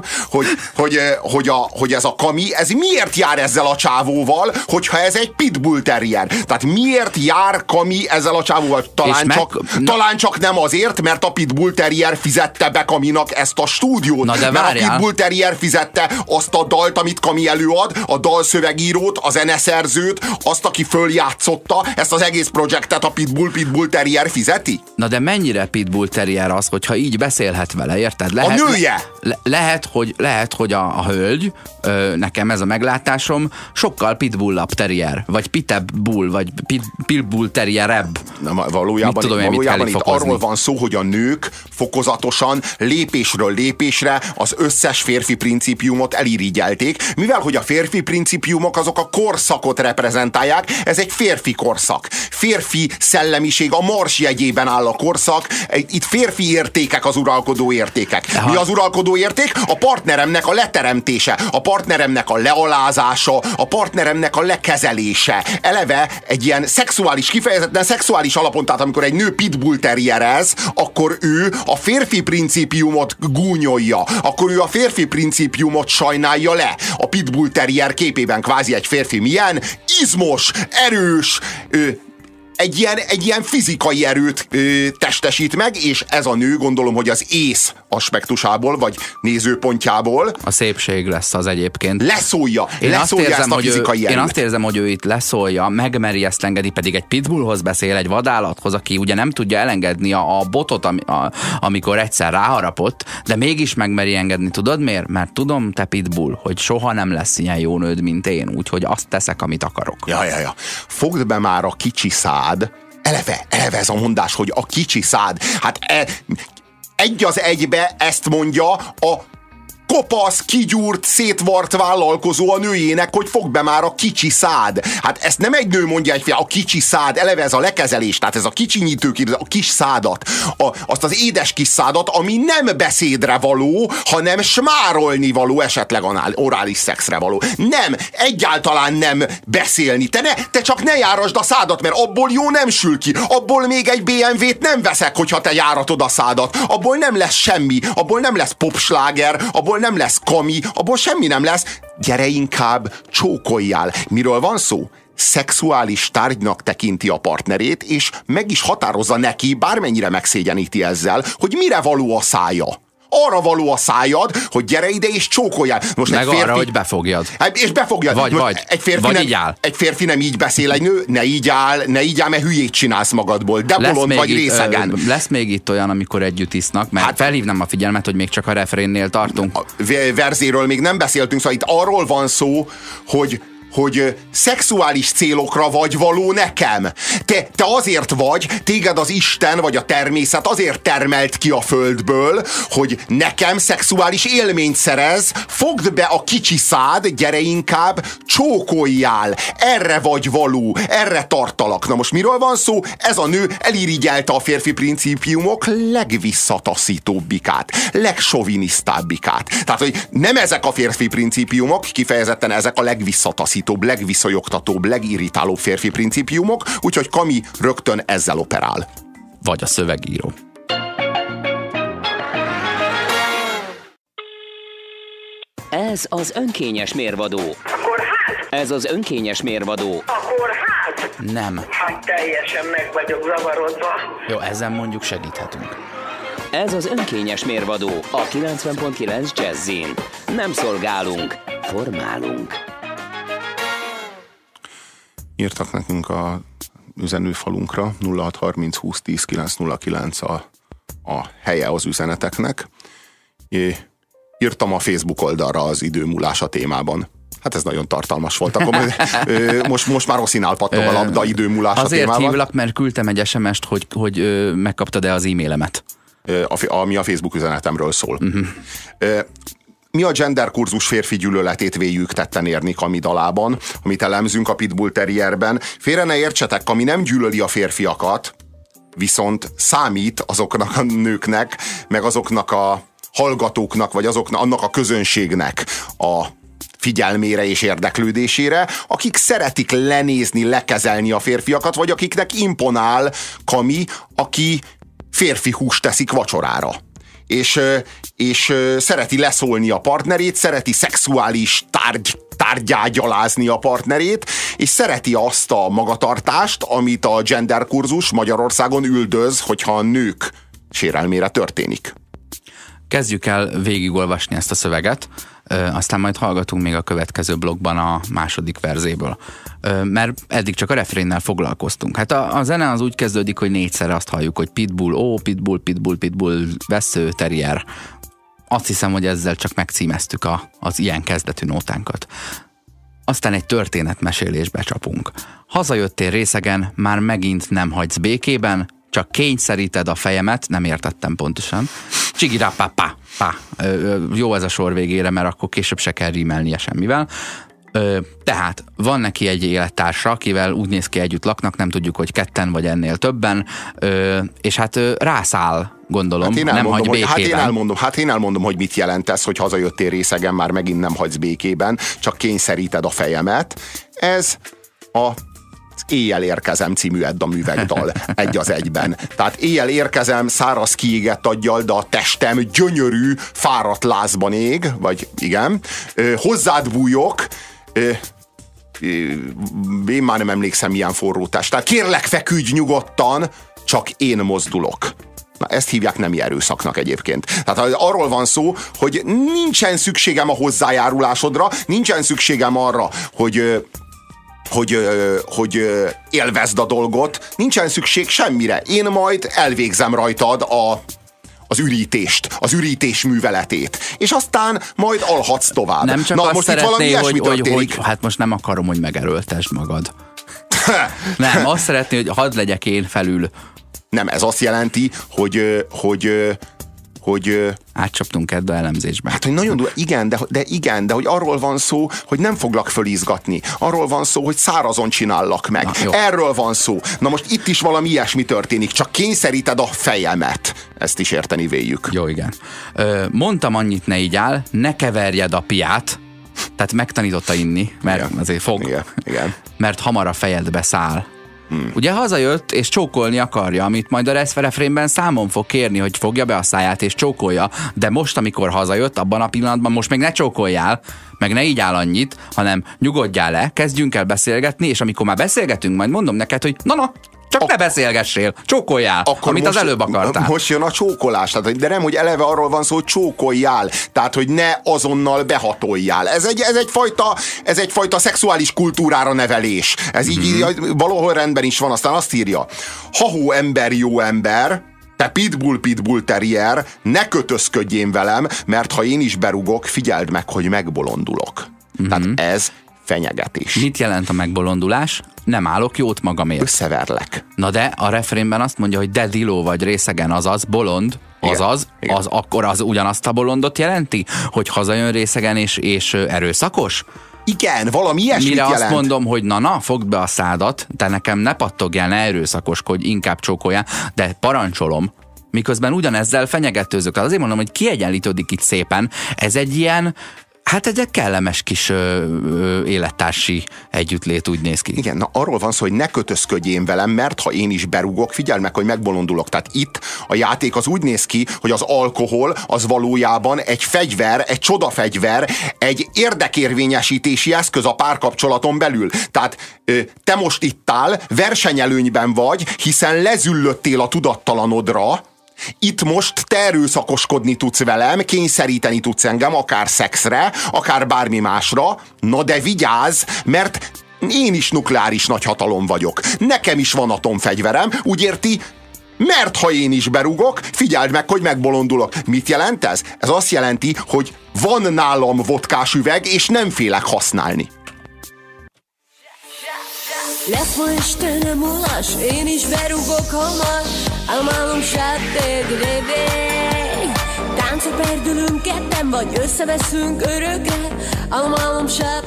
hogy ez a Kami, ez miért jár ezzel a csávóval, hogyha ez egy pitbull terrier? Tehát miért jár Kami ezzel a csávóval? Talán csak nem azért, mert a pitbull terrier fizette be Kaminak ezt a stúdiót. Mert a pitbull terrier fizette azt a dalt, amit Kami előad, a dalszövegírót, a zeneszerzőt, azt, aki följátszotta ezt az egész projektet, a pitbull terrier fizeti? Na de mennyire pitbull terrier az, hogyha így beszélhet vele, érted? A nője! Lehet, hogy a hölgy, nekem ez a meglátásom, sokkal pitbullabb terrier, vagy pitebb bull, vagy pitbull terrierebb. Valójában itt arról van szó, hogy a nők fokozatosan, lépésről lépésre az összes férfi principiumot elirigyelték, mivel hogy a férfi principiumok azok a korszakot reprezentálják, ez egy férfi korszak. Férfi szellemiség, a Mars jegyében áll a korszak, itt férfi értékek az uralkodó értékek. Mi az uralkodó érték? A partneremnek a leteremtése, a partneremnek a lealázása, a partneremnek a lekezelése. Eleve egy ilyen kifejezetten szexuális alapon, tehát amikor egy nő pitbull terrierez, akkor ő a férfi principiumot gúnyolja, akkor ő a férfi principiumot sajnálja le. A pitbull terrier képében kvázi egy férfi milyen? Izmos, erős, egy ilyen fizikai erőt testesít meg, és ez a nő, gondolom, hogy az ész aspektusából, vagy nézőpontjából a szépség lesz az egyébként. Leszólja ezt a fizikai erőt. Én azt érzem, hogy ő itt leszólja, megmeri ezt engedi, pedig egy pitbullhoz beszél, egy vadállathoz, aki ugye nem tudja elengedni a botot, amikor egyszer ráharapott, de mégis megmeri engedni. Tudod miért? Mert tudom, te pitbull, hogy soha nem lesz ilyen jó nőd, mint én, úgyhogy azt teszek, amit akarok. Ja. Fogd be már a kicsi szád. Eleve ez a mondás, hogy a kicsi szád. Hát egy az egybe ezt mondja a kopasz, kigyúrt, szétvart vállalkozó a nőjének, hogy fogd be már a kicsi szád. Hát ezt nem egy nő mondja a kicsi szád, eleve ez a lekezelés, tehát ez a kicsinyítő, a kis szádat, azt az édes kis szádat, ami nem beszédre való, hanem smárolni való, esetleg orális szexre való. Nem, egyáltalán nem beszélni. Te csak ne járasd a szádat, mert abból jó nem sül ki. Abból még egy BMW-t nem veszek, hogyha te járatod a szádat. Abból nem lesz semmi, abból nem lesz popsláger, abból nem lesz Kami, abból semmi nem lesz. Gyere inkább, csókoljál. Miről van szó? Szexuális tárgynak tekinti a partnerét, és meg is határozza neki, bármennyire megszégyeníti ezzel, hogy mire való a szája. Arra való a szájad, hogy gyere ide és csókoljál. Most meg arra, hogy befogjad. És befogjad. Vagy Egy férfi nem így beszél, egy nő, ne így áll, mert hülyét csinálsz magadból. De bolond vagy részegen. Lesz még itt olyan, amikor együtt isznak, mert felhívnám a figyelmet, hogy még csak a refrénnél tartunk. Verzéről még nem beszéltünk, szóval itt arról van szó, hogy szexuális célokra vagy való nekem. Te azért vagy, téged az Isten vagy a természet azért termelt ki a földből, hogy nekem szexuális élményt szerez, fogd be a kicsi szád, gyere inkább, csókoljál. Erre vagy való, erre tartalak. Na most miről van szó? Ez a nő elirigyelte a férfi principiumok legvisszataszítóbbikát, legsovinisztábbikát. Tehát, hogy nem ezek a férfi principiumok, kifejezetten ezek a legvisszataszítóbb, legviszonyogtatóbb, legirritálóbb férfi principiumok, úgyhogy Kami rögtön ezzel operál. Vagy a szövegíró. Ez az önkényes mérvadó. Akkor hát? Ez az önkényes mérvadó. Akkor hát? Nem. Hát teljesen meg vagyok zavarodva. Jó, ezen mondjuk segíthetünk. Ez az önkényes mérvadó a 90.9 Jazzin. Nem szolgálunk, formálunk. Írtak nekünk a üzenőfalunkra 0630 20 10 909 a helye az üzeneteknek. Írtam a Facebook oldalra az időmúlás a témában. Hát ez nagyon tartalmas volt. Akkor most már Rosszinál pattog a labda, időmúlás a témában. Azért hívlak, mert küldtem egy SMS-t, hogy megkaptad-e az e-mailemet. Ami a Facebook üzenetemről szól. Mi a gender kurzus férfi gyűlöletét véljük tetten érni Kami dalában, amit elemzünk a Pitbull Terrierben. Félre ne értsetek, Kami nem gyűlöli a férfiakat, viszont számít azoknak a nőknek, meg azoknak a hallgatóknak, vagy annak a közönségnek a figyelmére és érdeklődésére, akik szeretik lenézni, lekezelni a férfiakat, vagy akiknek imponál Kami, aki férfi húst teszik vacsorára. És szereti leszólni a partnerét, szereti szexuális tárgyágyalázni a partnerét, és szereti azt a magatartást, amit a gender kurzus Magyarországon üldöz, hogyha a nők sérelmére történik. Kezdjük el végigolvasni ezt a szöveget, aztán majd hallgatunk még a következő blogban a második verzéből. Mert eddig csak a refrénnel foglalkoztunk. Hát a zene az úgy kezdődik, hogy 4-szer azt halljuk, hogy Pitbull, Pitbull, Pitbull, Pitbull, vesző, terrier. Azt hiszem, hogy ezzel csak megcímeztük az ilyen kezdetű nótánkat. Aztán egy történetmesélésbe csapunk. Hazajöttél részegen, már megint nem hagysz békében, csak kényszeríted a fejemet, nem értettem pontosan. Csigirapapá. Jó ez a sor végére, mert akkor később se kell rímelnie semmivel. Tehát van neki egy élettársa, akivel úgy néz ki együtt laknak, nem tudjuk, hogy ketten vagy ennél többen, és hát rászáll, gondolom, nem hagy békében. Én elmondom, hogy mit jelent ez, hogy hazajöttél részegen, már megint nem hagysz békében, csak kényszeríted a fejemet. Ez a Éjjel érkezem című Edda művegdal, egy az egyben. Tehát éjjel érkezem száraz kiégett aggyal, de a testem gyönyörű, fáradt lázban ég, vagy igen, hozzád bújok, én már nem emlékszem milyen forró test. Tehát kérlek, feküdj nyugodtan, csak én mozdulok. Na, ezt hívják nemi erőszaknak egyébként. Tehát arról van szó, hogy nincsen szükségem a hozzájárulásodra, nincsen szükségem arra, hogy élvezd a dolgot, nincsen szükség semmire. Én majd elvégzem rajtad az ürítést, az ürítés műveletét. És aztán majd alhatsz tovább. Nem csak azt szeretné, hogy hát most nem akarom, hogy megerőltesd magad. Nem, azt szeretné, hogy hadd legyek én felül. Nem, ez azt jelenti, hogy átcsaptunk ebbe elemzésbe. Hát, hogy nagyon durva, igen, de hogy arról van szó, hogy nem foglak fölizgatni. Arról van szó, hogy szárazon csinállak meg. Erről van szó. Na most itt is valami ilyesmi történik, csak kényszeríted a fejemet. Ezt is érteni véljük. Jó, igen. Mondtam annyit, ne így áll, ne keverjed a piát, tehát megtanította inni, mert igen, azért fog. Igen. Mert hamar a fejedbe száll. Ugye hazajött és csókolni akarja, amit majd a refrénben számon fog kérni, hogy fogja be a száját és csókolja, de most, amikor hazajött, abban a pillanatban most meg ne csókoljál, meg ne így áll annyit, hanem nyugodjál le, kezdjünk el beszélgetni, és amikor már beszélgetünk, majd mondom neked, hogy na, Csak ne beszélgessél, csókoljál, akkor amit az előbb akartál. Most jön a csókolás, tehát, de nem, hogy eleve arról van szó, hogy csókoljál, tehát, hogy ne azonnal behatoljál. Ez egyfajta szexuális kultúrára nevelés. Ez így valahol rendben is van, aztán azt írja. Ha-hó ember, jó ember, te pitbull terrier, ne kötözködjén velem, mert ha én is berugok, figyeld meg, hogy megbolondulok. Tehát ez fenyegetés. Mit jelent a megbolondulás? Nem állok jót magamért. Összeverlek. Na de a refrénben azt mondja, hogy de diló vagy részegen, azaz bolond, azaz, Igen. akkor az ugyanazt a bolondot jelenti? Hogy hazajön részegen és erőszakos? Igen, valami ilyesmit Mire jelent. azt mondom, hogy na, fogd be a szádat, te nekem ne pattogjál, ne erőszakoskodj, inkább csókoljál, de parancsolom, miközben ugyanezzel fenyegetőzök. Tehát azért mondom, hogy kiegyenlítődik itt szépen. Ez egy ilyen, hát egy kellemes kis élettársi együttlét, úgy néz ki. Igen, na arról van szó, hogy ne kötözködjén velem, mert ha én is berugok, figyeld meg, hogy megbolondulok. Tehát itt a játék az úgy néz ki, hogy az alkohol az valójában egy fegyver, egy csodafegyver, egy érdekérvényesítési eszköz a párkapcsolaton belül. Tehát te most itt áll, versenyelőnyben vagy, hiszen lezüllöttél a tudattalanodra. Itt most te erőszakoskodni tudsz velem, kényszeríteni tudsz engem, akár szexre, akár bármi másra. Na de vigyázz, mert én is nukleáris nagyhatalom vagyok. Nekem is van atomfegyverem, úgy érti? Mert ha én is berugok, figyeld meg, hogy megbolondulok. Mit jelent ez? Ez azt jelenti, hogy van nálam vodkás üveg, és nem félek használni. Lesz ma este nem mulas, én is berugok hamar. Álmálom táncra perdülünk ketten, vagy összeveszünk örökre. Álmálom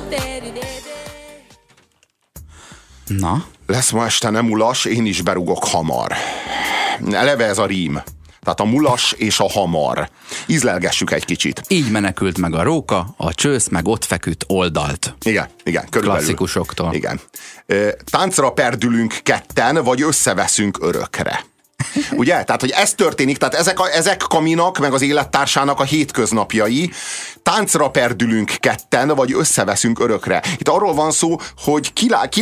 Na? Lesz ma este nem mulas, én is berugok hamar. Eleve ez a rím. Tehát a mulas és a hamar. Ízlelgessük egy kicsit. Így menekült meg a róka, a csősz meg ott feküdt oldalt. Igen, körülbelül. Klasszikusoktól. Igen. Táncra perdülünk ketten, vagy összeveszünk örökre. Ugye? Tehát, hogy ez történik, tehát ezek Kaminak, meg az élettársának a hétköznapjai. Táncra perdülünk ketten, vagy összeveszünk örökre. Itt arról van szó, hogy,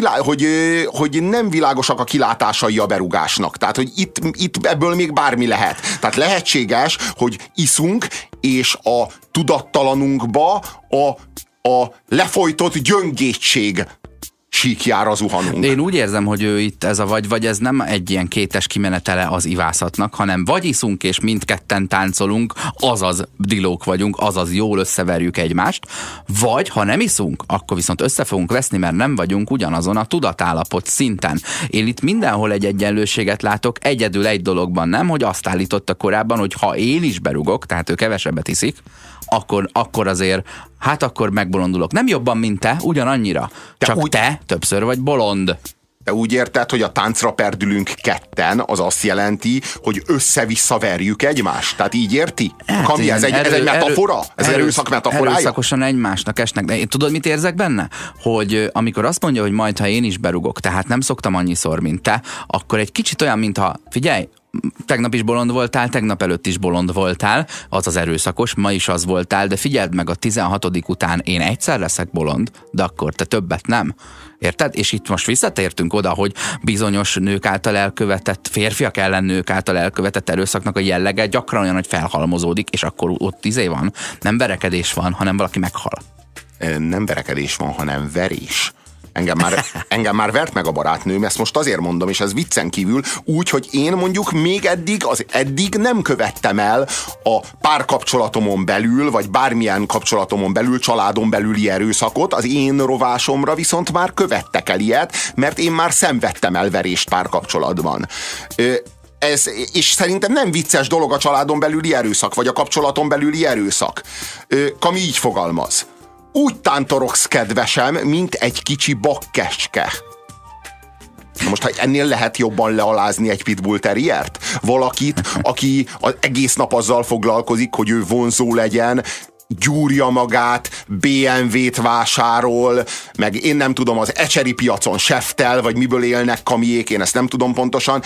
hogy nem világosak a kilátásai a berugásnak. Tehát, hogy itt ebből még bármi lehet. Tehát lehetséges, hogy iszunk, és a tudattalanunkba a lefolytott gyöngétség síkjára zuhanunk. Én úgy érzem, hogy ő itt ez a vagy ez nem egy ilyen kétes kimenetele az ivászatnak, hanem vagy iszunk és mindketten táncolunk, azaz dilók vagyunk, azaz jól összeverjük egymást, vagy ha nem iszunk, akkor viszont össze fogunk veszni, mert nem vagyunk ugyanazon a tudatállapot szinten. Én itt mindenhol egy egyenlőséget látok, egyedül egy dologban nem, hogy azt állította korábban, hogy ha én is berugok, tehát ő kevesebbet iszik, akkor azért, hát akkor megbolondulok. Nem jobban, mint te, ugyanannyira. Csak te többször vagy bolond. Te úgy érted, hogy a táncra perdülünk ketten, az azt jelenti, hogy össze-vissza verjük egymást? Tehát így érti? Hát Kami, ez egy metafora? Ez erőszak metaforája? Erőszakosan egymásnak esnek. De tudod, mit érzek benne? Hogy amikor azt mondja, hogy majd, ha én is berugok, tehát nem szoktam annyiszor, mint te, akkor egy kicsit olyan, mintha, figyelj, tegnap is bolond voltál, tegnap előtt is bolond voltál, az az erőszakos, ma is az voltál, de figyeld meg, a 16. után én egyszer leszek bolond, de akkor te többet nem. Érted? És itt most visszatértünk oda, hogy bizonyos nők által elkövetett, férfiak ellen nők által elkövetett erőszaknak a jellege gyakran olyan, hogy felhalmozódik, és akkor ott van. Nem verekedés van, hanem valaki meghal. Nem verekedés van, hanem verés. Engem már vert meg a barátnőm, ezt most azért mondom, és ez viccen kívül, úgy, hogy én mondjuk még eddig nem követtem el a párkapcsolatomon belül, vagy bármilyen kapcsolatomon belül, családon belüli erőszakot, az én rovásomra viszont már követtek el ilyet, mert én már szenvedtem el verést párkapcsolatban. És szerintem nem vicces dolog a családon belüli erőszak, vagy a kapcsolaton belüli erőszak. Kami így fogalmaz. Úgy tántorogsz, kedvesem, mint egy kicsi bakkeske. Most, ha ennél lehet jobban lealázni egy pitbull terriert? Valakit, aki az egész nap azzal foglalkozik, hogy ő vonzó legyen, gyúrja magát, BMW-t vásárol, meg én nem tudom, az ecseri piacon seftel, vagy miből élnek Kamiék, én ezt nem tudom pontosan.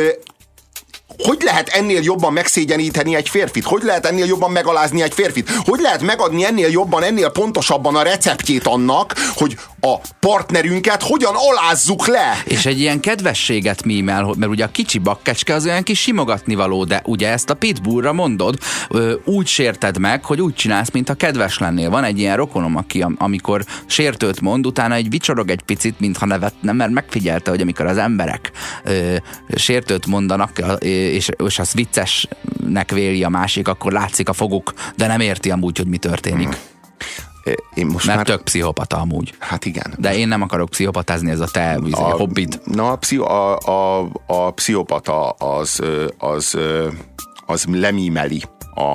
Hogy lehet ennél jobban megszégyeníteni egy férfit? Hogy lehet ennél jobban megalázni egy férfit? Hogy lehet megadni ennél jobban, ennél pontosabban a receptjét annak, hogy a partnerünket hogyan alázzuk le. És egy ilyen kedvességet mímel, mert ugye a kicsi bakkecske az olyan kis simogatnivaló, de ugye ezt a pitbullra mondod, úgy sérted meg, hogy úgy csinálsz, mintha kedves lennél. Van egy ilyen rokonom, aki amikor sértőt mond, utána egy vicsorog egy picit, mintha nevetne, mert megfigyelte, hogy amikor az emberek sértőt mondanak, és az viccesnek véli a másik, akkor látszik a foguk, de nem érti amúgy, hogy mi történik. Mert már tök pszichopata amúgy. Hát igen. De én nem akarok pszichopatázni, ez a te hobbid. Na, a pszichopata az lemímeli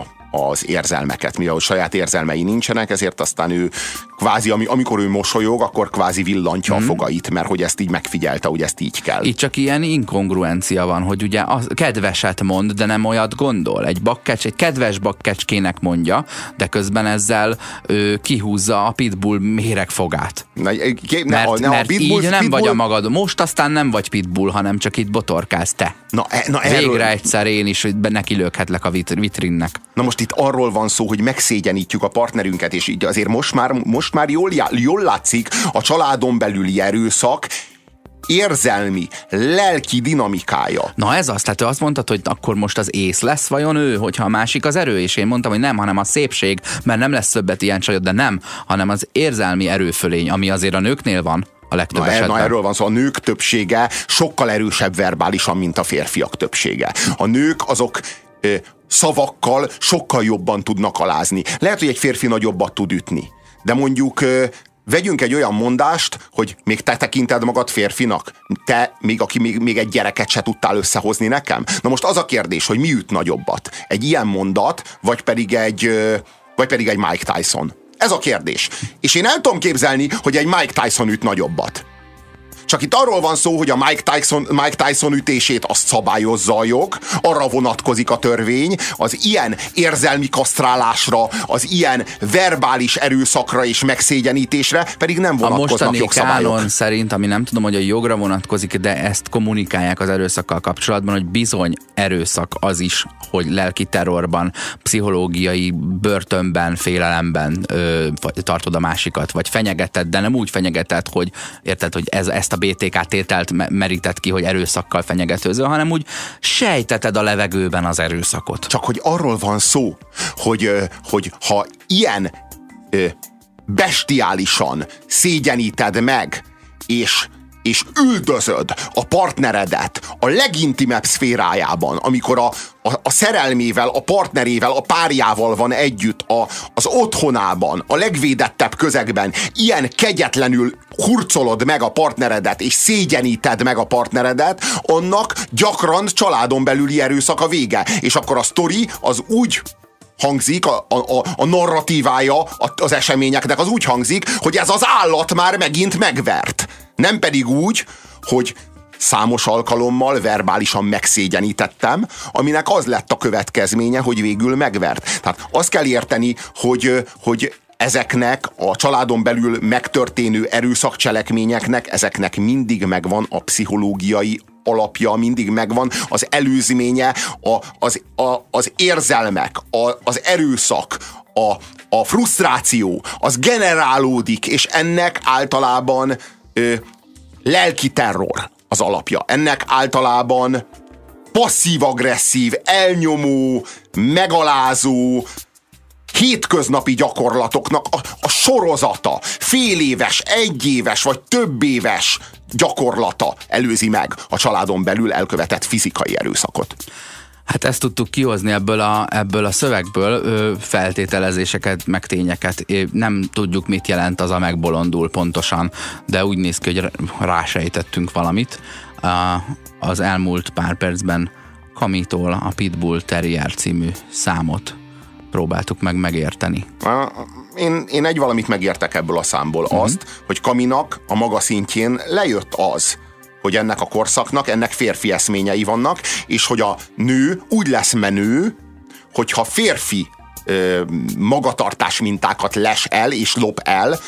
az érzelmeket, mivel saját érzelmei nincsenek, ezért aztán ő kvázi, amikor ő mosolyog, akkor kvázi villantja a fogait, mert hogy ezt így megfigyelte, hogy ezt így kell. Itt csak ilyen inkongruencia van, hogy ugye kedveset mond, de nem olyat gondol. Egy kedves bakkecskének mondja, de közben ezzel kihúzza a pitbull méregfogát. Mert így nem vagy a magad. Most aztán nem vagy pitbull, hanem csak itt botorkálsz te. Végre egyszer én is, hogy nekilőkhetlek a vitrinnek. Na most itt arról van szó, hogy megszégyenítjük a partnerünket, és így azért most már jól látszik a családon belüli erőszak érzelmi, lelki dinamikája. Na ez az, tehát azt mondtad, hogy akkor most az ész lesz vajon ő, hogyha a másik az erő, és én mondtam, hogy nem, hanem a szépség, mert nem lesz többet ilyen csajod, de nem, hanem az érzelmi erőfölény, ami azért a nőknél van. A legtöbb esetben. Na erről van szó, a nők többsége sokkal erősebb verbálisan, mint a férfiak többsége. A nők azok szavakkal sokkal jobban tudnak alázni. Lehet, hogy egy férfi nagyobbat tud ütni, de mondjuk vegyünk egy olyan mondást, hogy még te tekinted magad férfinak? Te, aki még egy gyereket se tudtál összehozni nekem? Na most az a kérdés, hogy mi üt nagyobbat? Egy ilyen mondat, vagy pedig egy Mike Tyson? Ez a kérdés. És én el tudom képzelni, hogy egy Mike Tyson üt nagyobbat. Csak itt arról van szó, hogy a Mike Tyson ütését azt szabályozza a jog, arra vonatkozik a törvény, az ilyen érzelmi kasztrálásra, az ilyen verbális erőszakra és megszégyenítésre pedig nem vonatkoznak jogszabályok. A mostani kánon szerint, ami nem tudom, hogy a jogra vonatkozik, de ezt kommunikálják az erőszakkal kapcsolatban, hogy bizony erőszak az is, hogy lelki terrorban, pszichológiai börtönben, félelemben tartod a másikat, vagy fenyegeted, de nem úgy fenyegeted, hogy érted, hogy ezt a BTK tételt merített ki, hogy erőszakkal fenyegetőzöl, hanem úgy sejteted a levegőben az erőszakot. Csak hogy arról van szó, hogy ha ilyen bestiálisan szégyeníted meg, és üldözöd a partneredet a legintimebb szférájában, amikor a szerelmével, a partnerével, a párjával van együtt, az otthonában, a legvédettebb közegben, ilyen kegyetlenül hurcolod meg a partneredet, és szégyeníted meg a partneredet, annak gyakran családon belüli erőszak a vége. És akkor a sztori az úgy hangzik, a narratívája az eseményeknek az úgy hangzik, hogy ez az állat már megint megvert. Nem pedig úgy, hogy számos alkalommal verbálisan megszégyenítettem, aminek az lett a következménye, hogy végül megvert. Tehát azt kell érteni, hogy ezeknek a családon belül megtörténő erőszakcselekményeknek, ezeknek mindig megvan a pszichológiai alapja, mindig megvan az előzménye, az érzelmek, az erőszak, a frusztráció, az generálódik, és ennek általában lelki terror az alapja. Ennek általában passzív-agresszív, elnyomó, megalázó, hétköznapi gyakorlatoknak a sorozata, féléves, egyéves vagy több éves gyakorlata előzi meg a családon belül elkövetett fizikai erőszakot. Hát ezt tudtuk kihozni ebből a szövegből, feltételezéseket, meg tényeket. Nem tudjuk, mit jelent az a megbolondul pontosan, de úgy néz ki, hogy rásejtettünk valamit. Az elmúlt pár percben Kamitól a Pitbull Terrier című számot próbáltuk meg megérteni. Én egy valamit megértek ebből a számból, azt, hogy Kaminak a maga szintjén lejött az, hogy ennek a korszaknak, ennek férfi eszményei vannak, és hogy a nő úgy lesz menő, hogyha férfi magatartás mintákat les el és lop el.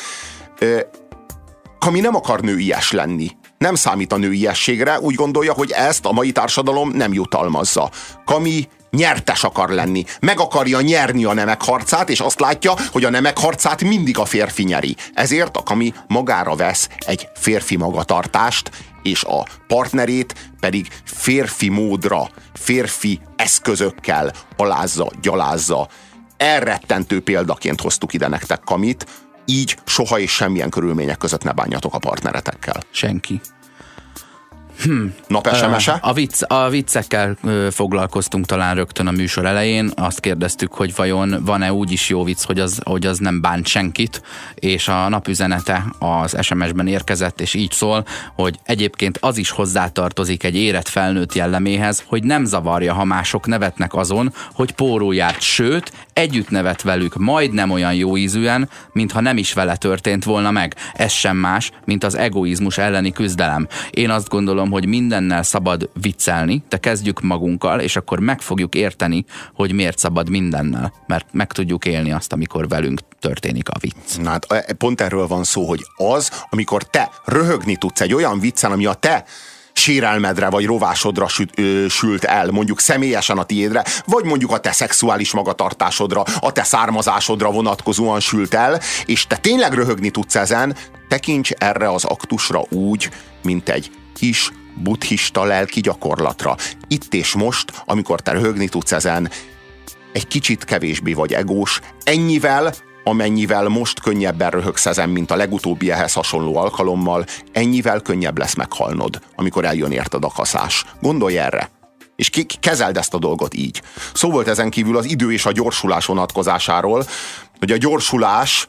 Kami nem akar nőies lenni. Nem számít a nőiességre, úgy gondolja, hogy ezt a mai társadalom nem jutalmazza. Kami nyertes akar lenni, meg akarja nyerni a nemek harcát, és azt látja, hogy a nemek harcát mindig a férfi nyeri. Ezért a Kami magára vesz egy férfi magatartást, és a partnerét pedig férfi módra, férfi eszközökkel alázza, gyalázza. Elrettentő példaként hoztuk ide nektek Kamit, így soha és semmilyen körülmények között ne bánjatok a partneretekkel. Senki. Nap SMS-e? A viccekkel foglalkoztunk talán rögtön a műsor elején. Azt kérdeztük, hogy vajon van-e úgy is jó vicc, hogy az nem bánt senkit, és a napüzenete az SMS-ben érkezett, és így szól, hogy egyébként az is hozzátartozik egy érett felnőtt jelleméhez, hogy nem zavarja, ha mások nevetnek azon, hogy póró járt, sőt, együtt nevet velük majdnem olyan jó ízűen, mintha nem is vele történt volna meg. Ez sem más, mint az egoizmus elleni küzdelem. Én azt gondolom, hogy mindennel szabad viccelni, de kezdjük magunkkal, és akkor meg fogjuk érteni, hogy miért szabad mindennel, mert meg tudjuk élni azt, amikor velünk történik a vicc. Na hát pont erről van szó, hogy az, amikor te röhögni tudsz egy olyan viccen, ami a te sérelmedre vagy rovásodra sült el, mondjuk személyesen a tiédre, vagy mondjuk a te szexuális magatartásodra, a te származásodra vonatkozóan sült el, és te tényleg röhögni tudsz ezen, tekints erre az aktusra úgy, mint egy kis buddhista lelki gyakorlatra. Itt és most, amikor te röhögni tudsz ezen, egy kicsit kevésbé vagy egós, ennyivel, amennyivel most könnyebben röhögsz ezen, mint a legutóbbi ehhez hasonló alkalommal, ennyivel könnyebb lesz meghalnod, amikor eljön érted a kaszás. Gondolj erre, és kezeld ezt a dolgot így. Szó volt ezen kívül az idő és a gyorsulás vonatkozásáról, hogy a gyorsulás...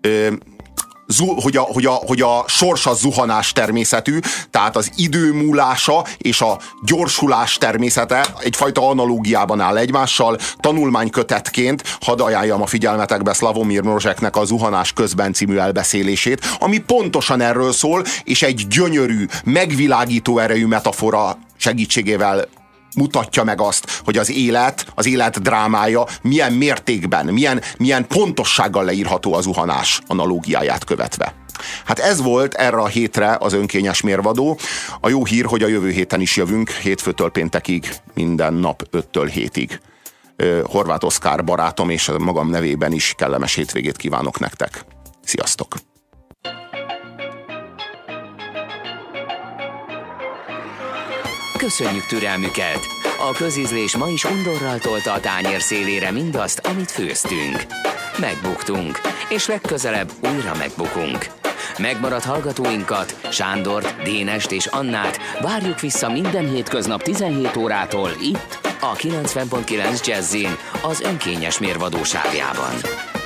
hogy a sors az zuhanás természetű, tehát az idő múlása és a gyorsulás természete egyfajta analógiában áll egymással. Tanulmánykötetként hadd ajánljam a figyelmetekbe Slavomir Mrožeknek a Zuhanás közben című elbeszélését, ami pontosan erről szól, és egy gyönyörű, megvilágító erejű metafora segítségével mutatja meg azt, hogy az élet drámája milyen mértékben, milyen pontossággal leírható a zuhanás analógiáját követve. Hát ez volt erre a hétre az önkényes mérvadó. A jó hír, hogy a jövő héten is jövünk, hétfőtől péntekig, minden nap 5-től 7-ig. Horváth Oszkár barátom és magam nevében is kellemes hétvégét kívánok nektek. Sziasztok! Köszönjük türelmüket! A közízlés ma is undorral tolta a tányér szélére mindazt, amit főztünk. Megbuktunk, és legközelebb újra megbukunk. Megmaradt hallgatóinkat, Sándort, Dénest és Annát várjuk vissza minden hétköznap 17 órától itt, a 90.9 Jazzin, az önkényes mérvadóságjában.